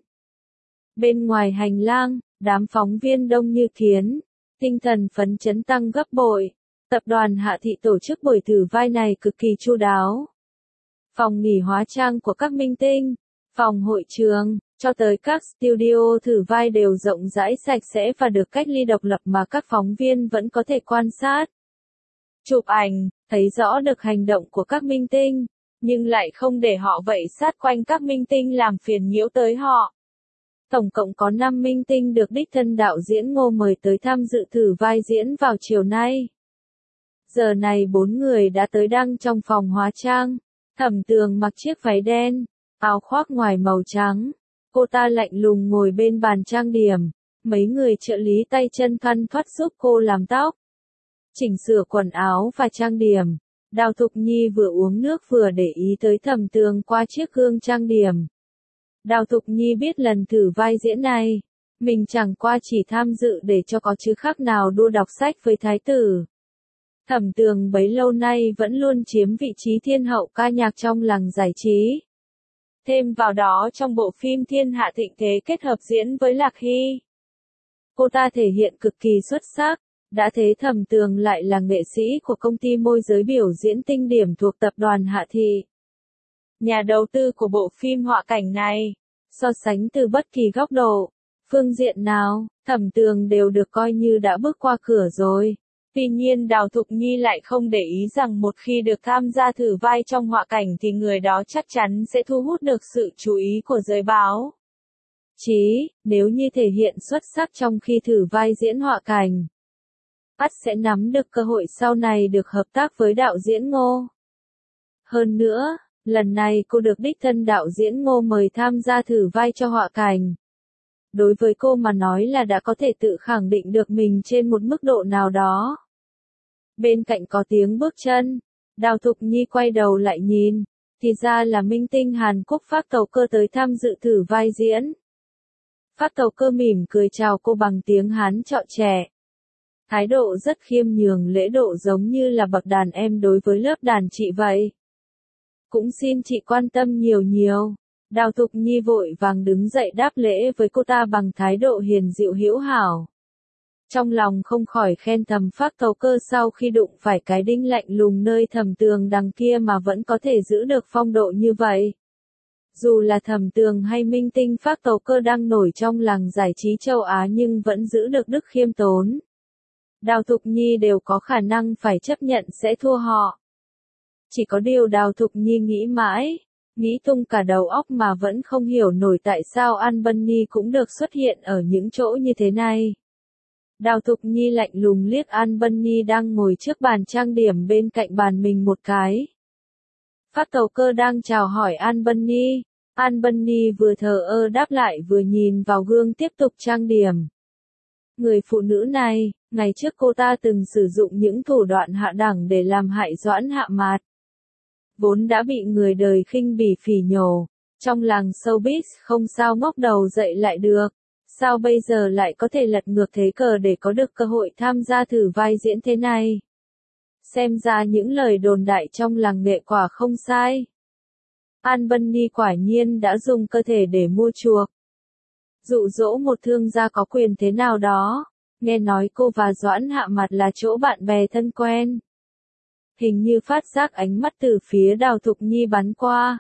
Bên ngoài hành lang, đám phóng viên đông như kiến, tinh thần phấn chấn tăng gấp bội. Tập đoàn Hạ Thị tổ chức buổi thử vai này cực kỳ chu đáo. Phòng nghỉ hóa trang của các minh tinh, phòng hội trường, cho tới các studio thử vai đều rộng rãi sạch sẽ và được cách ly độc lập mà các phóng viên vẫn có thể quan sát. Chụp ảnh, thấy rõ được hành động của các minh tinh, nhưng lại không để họ vậy sát quanh các minh tinh làm phiền nhiễu tới họ. Tổng cộng có năm minh tinh được đích thân đạo diễn Ngô mời tới tham dự thử vai diễn vào chiều nay. Giờ này bốn người đã tới đăng trong phòng hóa trang. Thẩm Tường mặc chiếc váy đen, áo khoác ngoài màu trắng. Cô ta lạnh lùng ngồi bên bàn trang điểm. Mấy người trợ lý tay chân thoăn thoắt giúp cô làm tóc, chỉnh sửa quần áo và trang điểm. Đào Thục Nhi vừa uống nước vừa để ý tới Thẩm Tường qua chiếc gương trang điểm. Đào Thục Nhi biết lần thử vai diễn này, mình chẳng qua chỉ tham dự để cho có chứ khác nào đua đọc sách với thái tử. Thẩm Tường bấy lâu nay vẫn luôn chiếm vị trí thiên hậu ca nhạc trong làng giải trí. Thêm vào đó trong bộ phim Thiên Hạ Thịnh Thế kết hợp diễn với Lạc Hy. Cô ta thể hiện cực kỳ xuất sắc, Đã thế Thẩm Tường lại là nghệ sĩ của công ty môi giới biểu diễn Tinh Điểm thuộc tập đoàn Hạ Thị, nhà đầu tư của bộ phim họa cảnh này. So sánh từ bất kỳ góc độ, phương diện nào, Thẩm Tường đều được coi như đã bước qua cửa rồi. Tuy nhiên Đào Thục Nhi lại không để ý rằng một khi được tham gia thử vai trong họa cảnh thì người đó chắc chắn sẽ thu hút được sự chú ý của giới báo chí, nếu như thể hiện xuất sắc trong khi thử vai diễn họa cảnh. ắt sẽ nắm được cơ hội sau này được hợp tác với đạo diễn Ngô. Hơn nữa, lần này cô được đích thân đạo diễn Ngô mời tham gia thử vai cho họa cảnh. Đối với cô mà nói là đã có thể tự khẳng định được mình trên một mức độ nào đó. Bên cạnh có tiếng bước chân, Đào Thục Nhi quay đầu lại nhìn, thì ra là minh tinh Hàn Quốc Phác Tầu Cơ tới tham dự thử vai diễn. Phác Tầu Cơ mỉm cười chào cô bằng tiếng Hán trọ trẻ. Thái độ rất khiêm nhường, lễ độ giống như là bậc đàn em đối với lớp đàn chị vậy. Cũng xin chị quan tâm nhiều nhiều. Đào Thục Nhi vội vàng đứng dậy đáp lễ với cô ta bằng thái độ hiền dịu hữu hảo. Trong lòng không khỏi khen thầm Phác Tầu Cơ sau khi đụng phải cái đinh lạnh lùng nơi Thẩm Tường đằng kia mà vẫn có thể giữ được phong độ như vậy. Dù là Thẩm Tường hay minh tinh Phác Tầu Cơ đang nổi trong làng giải trí châu Á nhưng vẫn giữ được đức khiêm tốn. Đào Thục Nhi đều có khả năng phải chấp nhận sẽ thua họ. Chỉ có điều Đào Thục Nhi nghĩ mãi, nghĩ tung cả đầu óc mà vẫn không hiểu nổi tại sao An Bunny cũng được xuất hiện ở những chỗ như thế này. Đào Thục Nhi lạnh lùng liếc An Bunny đang ngồi trước bàn trang điểm bên cạnh bàn mình một cái. Phác Tầu Cơ đang chào hỏi An Bunny. An Bunny vừa thờ ơ đáp lại vừa nhìn vào gương tiếp tục trang điểm. Người phụ nữ này, ngày trước cô ta từng sử dụng những thủ đoạn hạ đẳng để làm hại Doãn Hạ Mạt. Vốn đã bị người đời khinh bỉ phỉ nhổ, trong làng showbiz không sao ngóc đầu dậy lại được. Sao bây giờ lại có thể lật ngược thế cờ để có được cơ hội tham gia thử vai diễn thế này? Xem ra những lời đồn đại trong làng nghệ quả không sai. An Bunny quả nhiên đã dùng cơ thể để mua chuộc. Dụ dỗ một thương gia có quyền thế nào đó. Nghe nói cô và Doãn Hạ Mạt là chỗ bạn bè thân quen. Hình như phát giác ánh mắt từ phía Đào Thục Nhi bắn qua.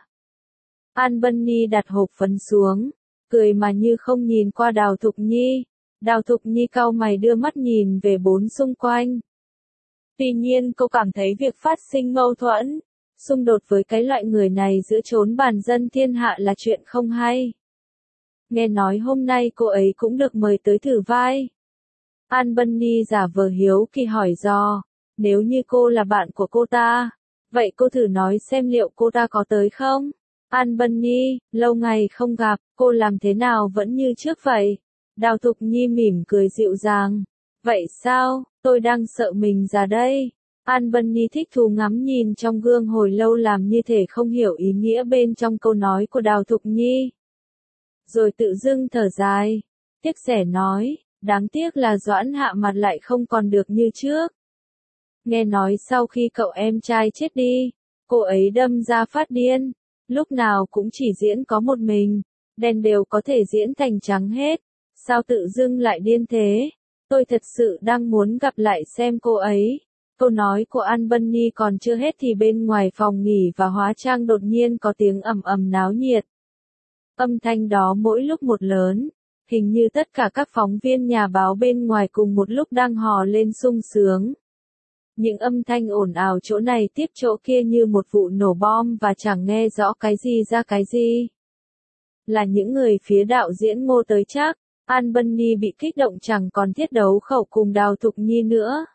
An Bunny đặt hộp phấn xuống, cười mà như không nhìn qua Đào Thục Nhi. Đào Thục Nhi cau mày đưa mắt nhìn về bốn xung quanh. Tuy nhiên cô cảm thấy việc phát sinh mâu thuẫn, xung đột với cái loại người này giữa chốn bàn dân thiên hạ là chuyện không hay. Nghe nói hôm nay cô ấy cũng được mời tới thử vai. An Bunny giả vờ hiếu kỳ hỏi dò, nếu như cô là bạn của cô ta, vậy cô thử nói xem liệu cô ta có tới không? An Bunny, lâu ngày không gặp, cô làm thế nào vẫn như trước vậy? Đào Thục Nhi mỉm cười dịu dàng. Vậy sao, tôi đang sợ mình già đây. An Bunny thích thú ngắm nhìn trong gương hồi lâu làm như thể không hiểu ý nghĩa bên trong câu nói của Đào Thục Nhi. Rồi tự dưng thở dài, tiếc rẻ nói, đáng tiếc là Doãn Hạ Mạt lại không còn được như trước. Nghe nói sau khi cậu em trai chết đi, cô ấy đâm ra phát điên, lúc nào cũng chỉ diễn có một mình, đèn đều có thể diễn thành trắng hết, sao tự dưng lại điên thế, tôi thật sự đang muốn gặp lại xem cô ấy. Câu nói của An Bunny còn chưa hết thì bên ngoài phòng nghỉ và hóa trang đột nhiên có tiếng ầm ầm náo nhiệt. Âm thanh đó mỗi lúc một lớn, hình như tất cả các phóng viên nhà báo bên ngoài cùng một lúc đang hò lên sung sướng. Những âm thanh ồn ào chỗ này tiếp chỗ kia như một vụ nổ bom và chẳng nghe rõ cái gì ra cái gì. Là những người phía đạo diễn Ngô tới chắc, An Bunny bị kích động chẳng còn thiết đấu khẩu cùng Đào Thục Nhi nữa.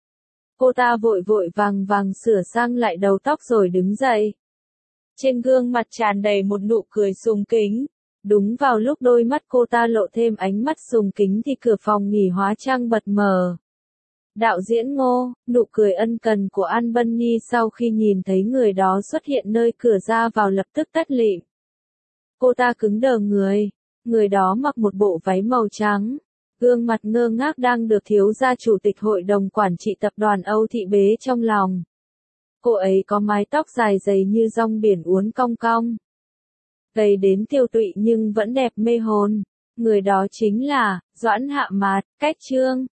Cô ta vội vội vàng vàng sửa sang lại đầu tóc rồi đứng dậy. Trên gương mặt tràn đầy một nụ cười sùng kính. Đúng vào lúc đôi mắt cô ta lộ thêm ánh mắt sùng kính thì cửa phòng nghỉ hóa trang bật mở. Đạo diễn Ngô, nụ cười ân cần của An Bunny sau khi nhìn thấy người đó xuất hiện nơi cửa ra vào lập tức tắt lịm. Cô ta cứng đờ người, người đó mặc một bộ váy màu trắng, gương mặt ngơ ngác đang được thiếu gia chủ tịch hội đồng quản trị tập đoàn Âu Thị bế trong lòng. Cô ấy có mái tóc dài dày như rong biển uốn cong cong. Gầy đến tiêu tụy nhưng vẫn đẹp mê hồn. Người đó chính là Doãn Hạ Mạt, Cách Trương.